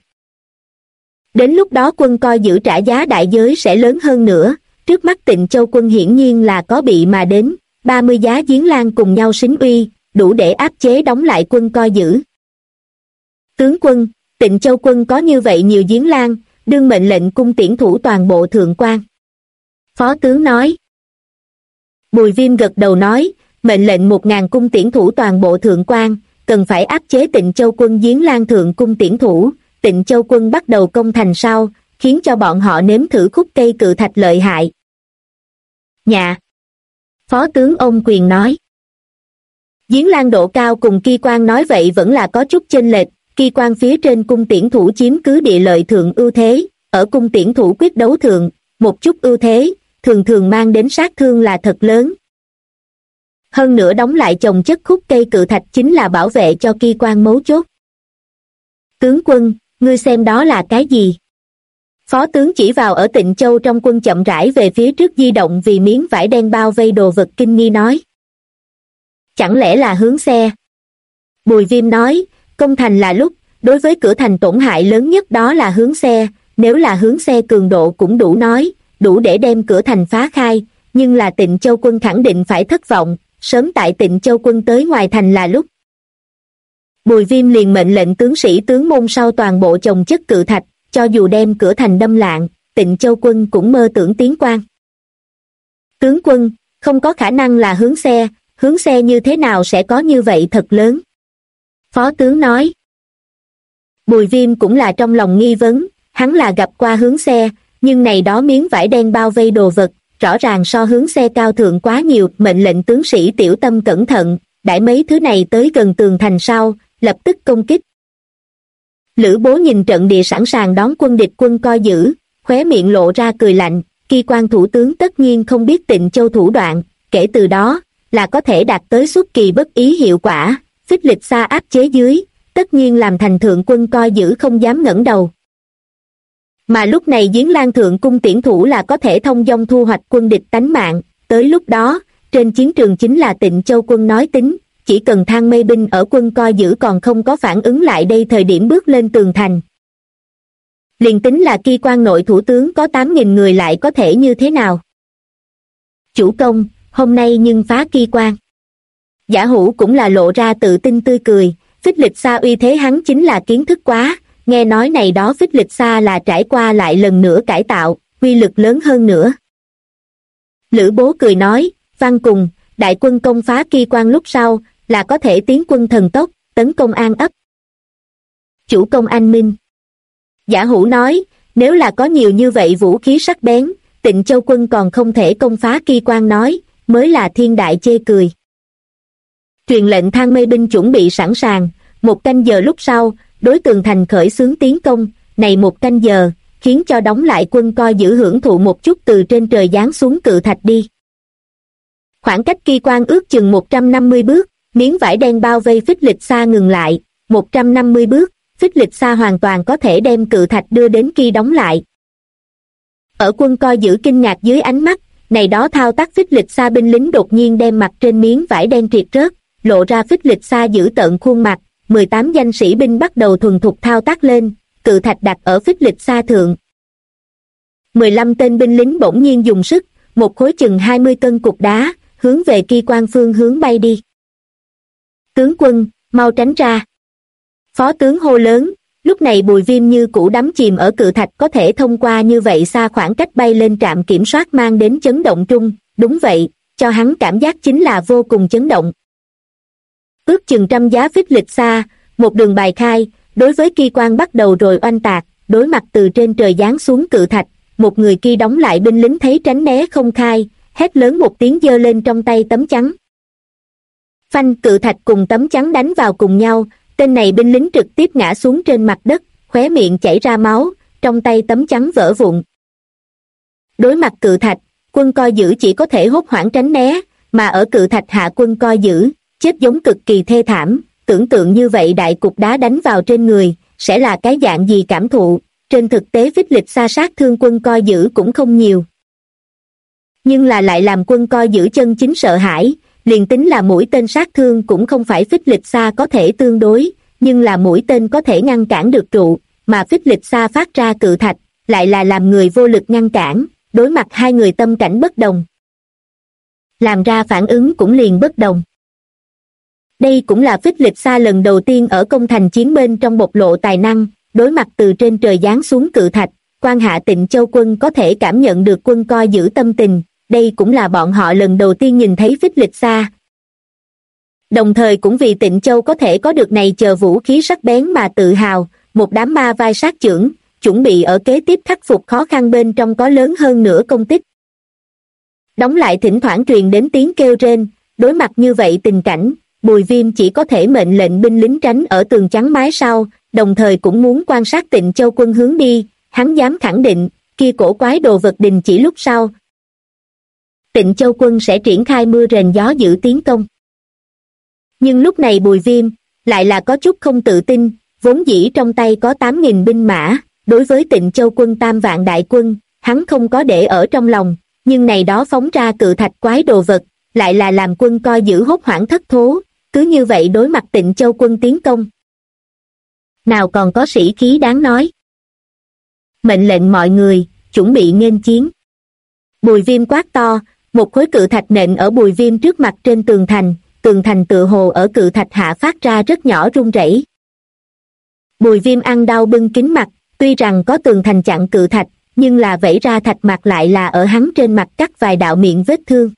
Đến lúc đó quân coi giữ trả giá đại giới sẽ lớn hơn nữa, trước mắt Tịnh Châu quân hiển nhiên là có bị mà đến, 30 giá giếng lan cùng nhau xính uy, đủ để áp chế đóng lại quân coi giữ. Tướng quân, Tịnh Châu quân có như vậy nhiều giếng lan, đương mệnh lệnh cung tiễn thủ toàn bộ thượng quan. Phó tướng nói. Bùi Viêm gật đầu nói, mệnh lệnh 1000 cung tiễn thủ toàn bộ thượng quan, cần phải áp chế Tịnh Châu quân giếng lan thượng cung tiễn thủ. Tịnh Châu quân bắt đầu công thành sau, khiến cho bọn họ nếm thử khúc cây cự thạch lợi hại. Dạ. Phó tướng ôm quyền nói. Giếng lan độ cao cùng kỳ quan nói vậy vẫn là có chút chênh lệch, kỳ quan phía trên cung tiễn thủ chiếm cứ địa lợi thượng ưu thế, ở cung tiễn thủ quyết đấu thượng, một chút ưu thế, thường thường mang đến sát thương là thật lớn. Hơn nữa đóng lại chồng chất khúc cây cự thạch chính là bảo vệ cho kỳ quan mấu chốt. Tướng quân, ngươi xem đó là cái gì? Phó tướng chỉ vào ở Tịnh Châu trong quân chậm rãi về phía trước di động vì miếng vải đen bao vây đồ vật kinh nghi nói. Chẳng lẽ là hướng xe? Bùi Viêm nói, công thành là lúc, đối với cửa thành tổn hại lớn nhất đó là hướng xe, nếu là hướng xe cường độ cũng đủ nói, đủ để đem cửa thành phá khai, nhưng là Tịnh Châu quân khẳng định phải thất vọng, sớm tại Tịnh Châu quân tới ngoài thành là lúc. Bùi Viêm liền mệnh lệnh tướng sĩ tướng môn sau toàn bộ chồng chất cự thạch, cho dù đem cửa thành đâm lạng, Tịnh Châu quân cũng mơ tưởng tiến quan. Tướng quân, không có khả năng là hướng xe như thế nào sẽ có như vậy thật lớn. Phó tướng nói. Bùi Viêm cũng là trong lòng nghi vấn, hắn là gặp qua hướng xe, nhưng này đó miếng vải đen bao vây đồ vật, rõ ràng so hướng xe cao thượng quá nhiều, mệnh lệnh tướng sĩ tiểu tâm cẩn thận, đãi mấy thứ này tới gần tường thành sau, lập tức công kích. Lữ Bố nhìn trận địa sẵn sàng đón quân địch quân coi giữ, khóe miệng lộ ra cười lạnh, kỳ quan thủ tướng tất nhiên không biết Tịnh Châu thủ đoạn, kể từ đó, là có thể đạt tới xuất kỳ bất ý hiệu quả, phích lịch xa áp chế dưới, tất nhiên làm thành thượng quân coi giữ không dám ngẩng đầu. Mà lúc này giếng lan thượng cung tiễn thủ là có thể thông dong thu hoạch quân địch tánh mạng, tới lúc đó, trên chiến trường chính là Tịnh Châu quân nói tính, chỉ cần Thang Mây binh ở quân coi giữ còn không có phản ứng lại đây thời điểm bước lên tường thành. Liền tính là kỳ quan nội thủ tướng có 8.000 người lại có thể như thế nào? Chủ công, hôm nay nhưng phá kỳ quan. Giả Hữu cũng là lộ ra tự tin tươi cười, phích lịch xa uy thế hắn chính là kiến thức quá, nghe nói này đó phích lịch xa là trải qua lại lần nữa cải tạo, uy lực lớn hơn nữa. Lữ Bố cười nói, Văn Cùng, đại quân công phá kỳ quan lúc sau, là có thể tiến quân thần tốc, tấn công An ấp. Chủ công anh minh. Giả Hữu nói, nếu là có nhiều như vậy vũ khí sắc bén, Tịnh Châu quân còn không thể công phá kỳ quan nói, mới là thiên đại chê cười. Truyền lệnh Thang Mây binh chuẩn bị sẵn sàng, 1 canh giờ lúc sau, đối tường thành khởi xướng tiến công, này 1 canh giờ, khiến cho đóng lại quân coi giữ hưởng thụ một chút từ trên trời giáng xuống cự thạch đi. Khoảng cách kỳ quan ước chừng 150 bước, miếng vải đen bao vây phích lịch xa ngừng lại, 150 bước, phích lịch xa hoàn toàn có thể đem cự thạch đưa đến kỳ đóng lại. Ở quân coi giữ kinh ngạc dưới ánh mắt, này đó thao tác phích lịch xa binh lính đột nhiên đem mặt trên miếng vải đen triệt rớt, lộ ra phích lịch xa giữ tợn khuôn mặt, 18 danh sĩ binh bắt đầu thuần thục thao tác lên, cự thạch đặt ở phích lịch xa thượng. 15 tên binh lính bỗng nhiên dùng sức, một khối chừng 20 cân cục đá, hướng về kỳ quan phương hướng bay đi. Tướng quân, mau tránh ra. Phó tướng hô lớn, lúc này Bùi Viêm như cũ đắm chìm ở cự thạch có thể thông qua như vậy xa khoảng cách bay lên trạm kiểm soát mang đến chấn động trung, đúng vậy, cho hắn cảm giác chính là vô cùng chấn động. Ước chừng 100 giá phích lịch xa, một đường bài khai, đối với kỳ quan bắt đầu rồi oanh tạc, đối mặt từ trên trời giáng xuống cự thạch, một người kỳ đóng lại binh lính thấy tránh né không khai, hét lớn một tiếng giơ lên trong tay tấm chắn. Phanh, cự thạch cùng tấm chắn đánh vào cùng nhau, tên này binh lính trực tiếp ngã xuống trên mặt đất, khóe miệng chảy ra máu, trong tay tấm chắn vỡ vụn. Đối mặt cự thạch, quân coi giữ chỉ có thể hốt hoảng tránh né, mà ở cự thạch hạ quân coi giữ, chết giống cực kỳ thê thảm, tưởng tượng như vậy đại cục đá đánh vào trên người, sẽ là cái dạng gì cảm thụ, trên thực tế phích lịch xa sát thương quân coi giữ cũng không nhiều. Nhưng là lại làm quân coi giữ chân chính sợ hãi, liền tính là mũi tên sát thương cũng không phải phích lịch xa có thể tương đối, nhưng là mũi tên có thể ngăn cản được trụ, mà phích lịch xa phát ra cự thạch, lại là làm người vô lực ngăn cản, đối mặt hai người tâm cảnh bất đồng. Làm ra phản ứng cũng liền bất đồng. Đây cũng là phích lịch xa lần đầu tiên ở công thành chiến bên trong bộc lộ tài năng, đối mặt từ trên trời giáng xuống cự thạch, quan hạ Tịnh Châu quân có thể cảm nhận được quân coi giữ tâm tình, đây cũng là bọn họ lần đầu tiên nhìn thấy Phích Lịch Sa. Đồng thời cũng vì Tịnh Châu có thể có được này chờ vũ khí sắc bén mà tự hào, một đám ma vai sát chưởng, chuẩn bị ở kế tiếp khắc phục khó khăn bên trong có lớn hơn nữa công tích. Đóng lại thỉnh thoảng truyền đến tiếng kêu rên, đối mặt như vậy tình cảnh, Bùi Viêm chỉ có thể mệnh lệnh binh lính tránh ở tường chắn mái sau, đồng thời cũng muốn quan sát Tịnh Châu quân hướng đi, hắn dám khẳng định, kia cổ quái đồ vật đình chỉ lúc sau. Tịnh Châu quân sẽ triển khai mưa rền gió dữ tiến công. Nhưng lúc này Bùi Viêm, lại là có chút không tự tin, vốn dĩ trong tay có 8.000 binh mã, đối với Tịnh Châu quân 3 vạn đại quân, hắn không có để ở trong lòng, nhưng này đó phóng ra cự thạch quái đồ vật, lại là làm quân coi giữ hốt hoảng thất thố, cứ như vậy đối mặt Tịnh Châu quân tiến công. Nào còn có sĩ khí đáng nói. Mệnh lệnh mọi người, chuẩn bị nghênh chiến. Bùi Viêm quát to, một khối cự thạch nện ở Bùi Viêm trước mặt trên tường thành tựa hồ ở cự thạch hạ phát ra rất nhỏ rung rẩy. Bùi Viêm ăn đau bưng kín mặt, tuy rằng có tường thành chặn cự thạch, nhưng là vẩy ra thạch mặt lại là ở hắn trên mặt cắt vài đạo miệng vết thương.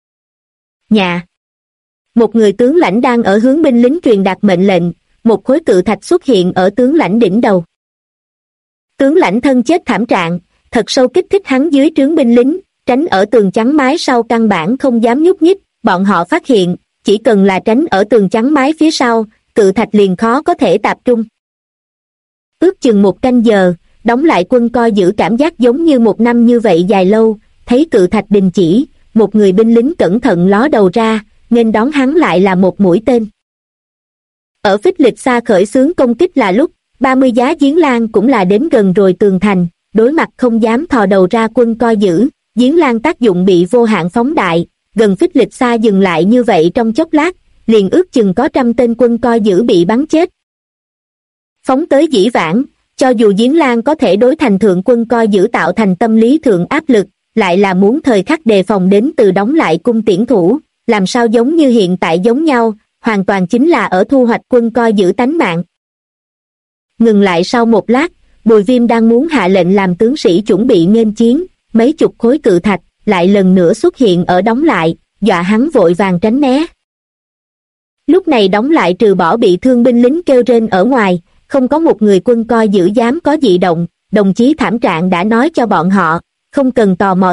Nhà. Một người tướng lãnh đang ở hướng binh lính truyền đạt mệnh lệnh, một khối cự thạch xuất hiện ở tướng lãnh đỉnh đầu. Tướng lãnh thân chết thảm trạng, thật sâu kích thích hắn dưới trướng binh lính, tránh ở tường chắn mái sau căn bản không dám nhúc nhích, bọn họ phát hiện, chỉ cần là tránh ở tường chắn mái phía sau, cự thạch liền khó có thể tập trung. Ước chừng 1 canh giờ, đóng lại quân coi giữ cảm giác giống như 1 năm như vậy dài lâu, thấy cự thạch đình chỉ, một người binh lính cẩn thận ló đầu ra, nên đón hắn lại là một mũi tên. Ở Phích Lịch Sa khởi xướng công kích là lúc, 30 giá Giếng Lang cũng là đến gần rồi tường thành, đối mặt không dám thò đầu ra quân coi giữ, Giếng Lang tác dụng bị vô hạn phóng đại, gần Phích Lịch Sa dừng lại như vậy trong chốc lát, liền ước chừng có 100 tên quân coi giữ bị bắn chết. Phóng tới dĩ vãng, cho dù Giếng Lang có thể đối thành thượng quân coi giữ tạo thành tâm lý thượng áp lực, lại là muốn thời khắc đề phòng đến từ đóng lại cung tiễn thủ, làm sao giống như hiện tại giống nhau, hoàn toàn chính là ở thu hoạch quân coi giữ tánh mạng. Ngừng lại sau một lát, Bùi Viêm đang muốn hạ lệnh làm tướng sĩ chuẩn bị nghênh chiến, mấy chục khối cự thạch lại lần nữa xuất hiện ở đóng lại, dọa hắn vội vàng tránh né. Lúc này đóng lại trừ bỏ bị thương binh lính kêu rên ở ngoài, không có một người quân coi giữ dám có dị động, đồng chí thảm trạng đã nói cho bọn họ, không cần tò mò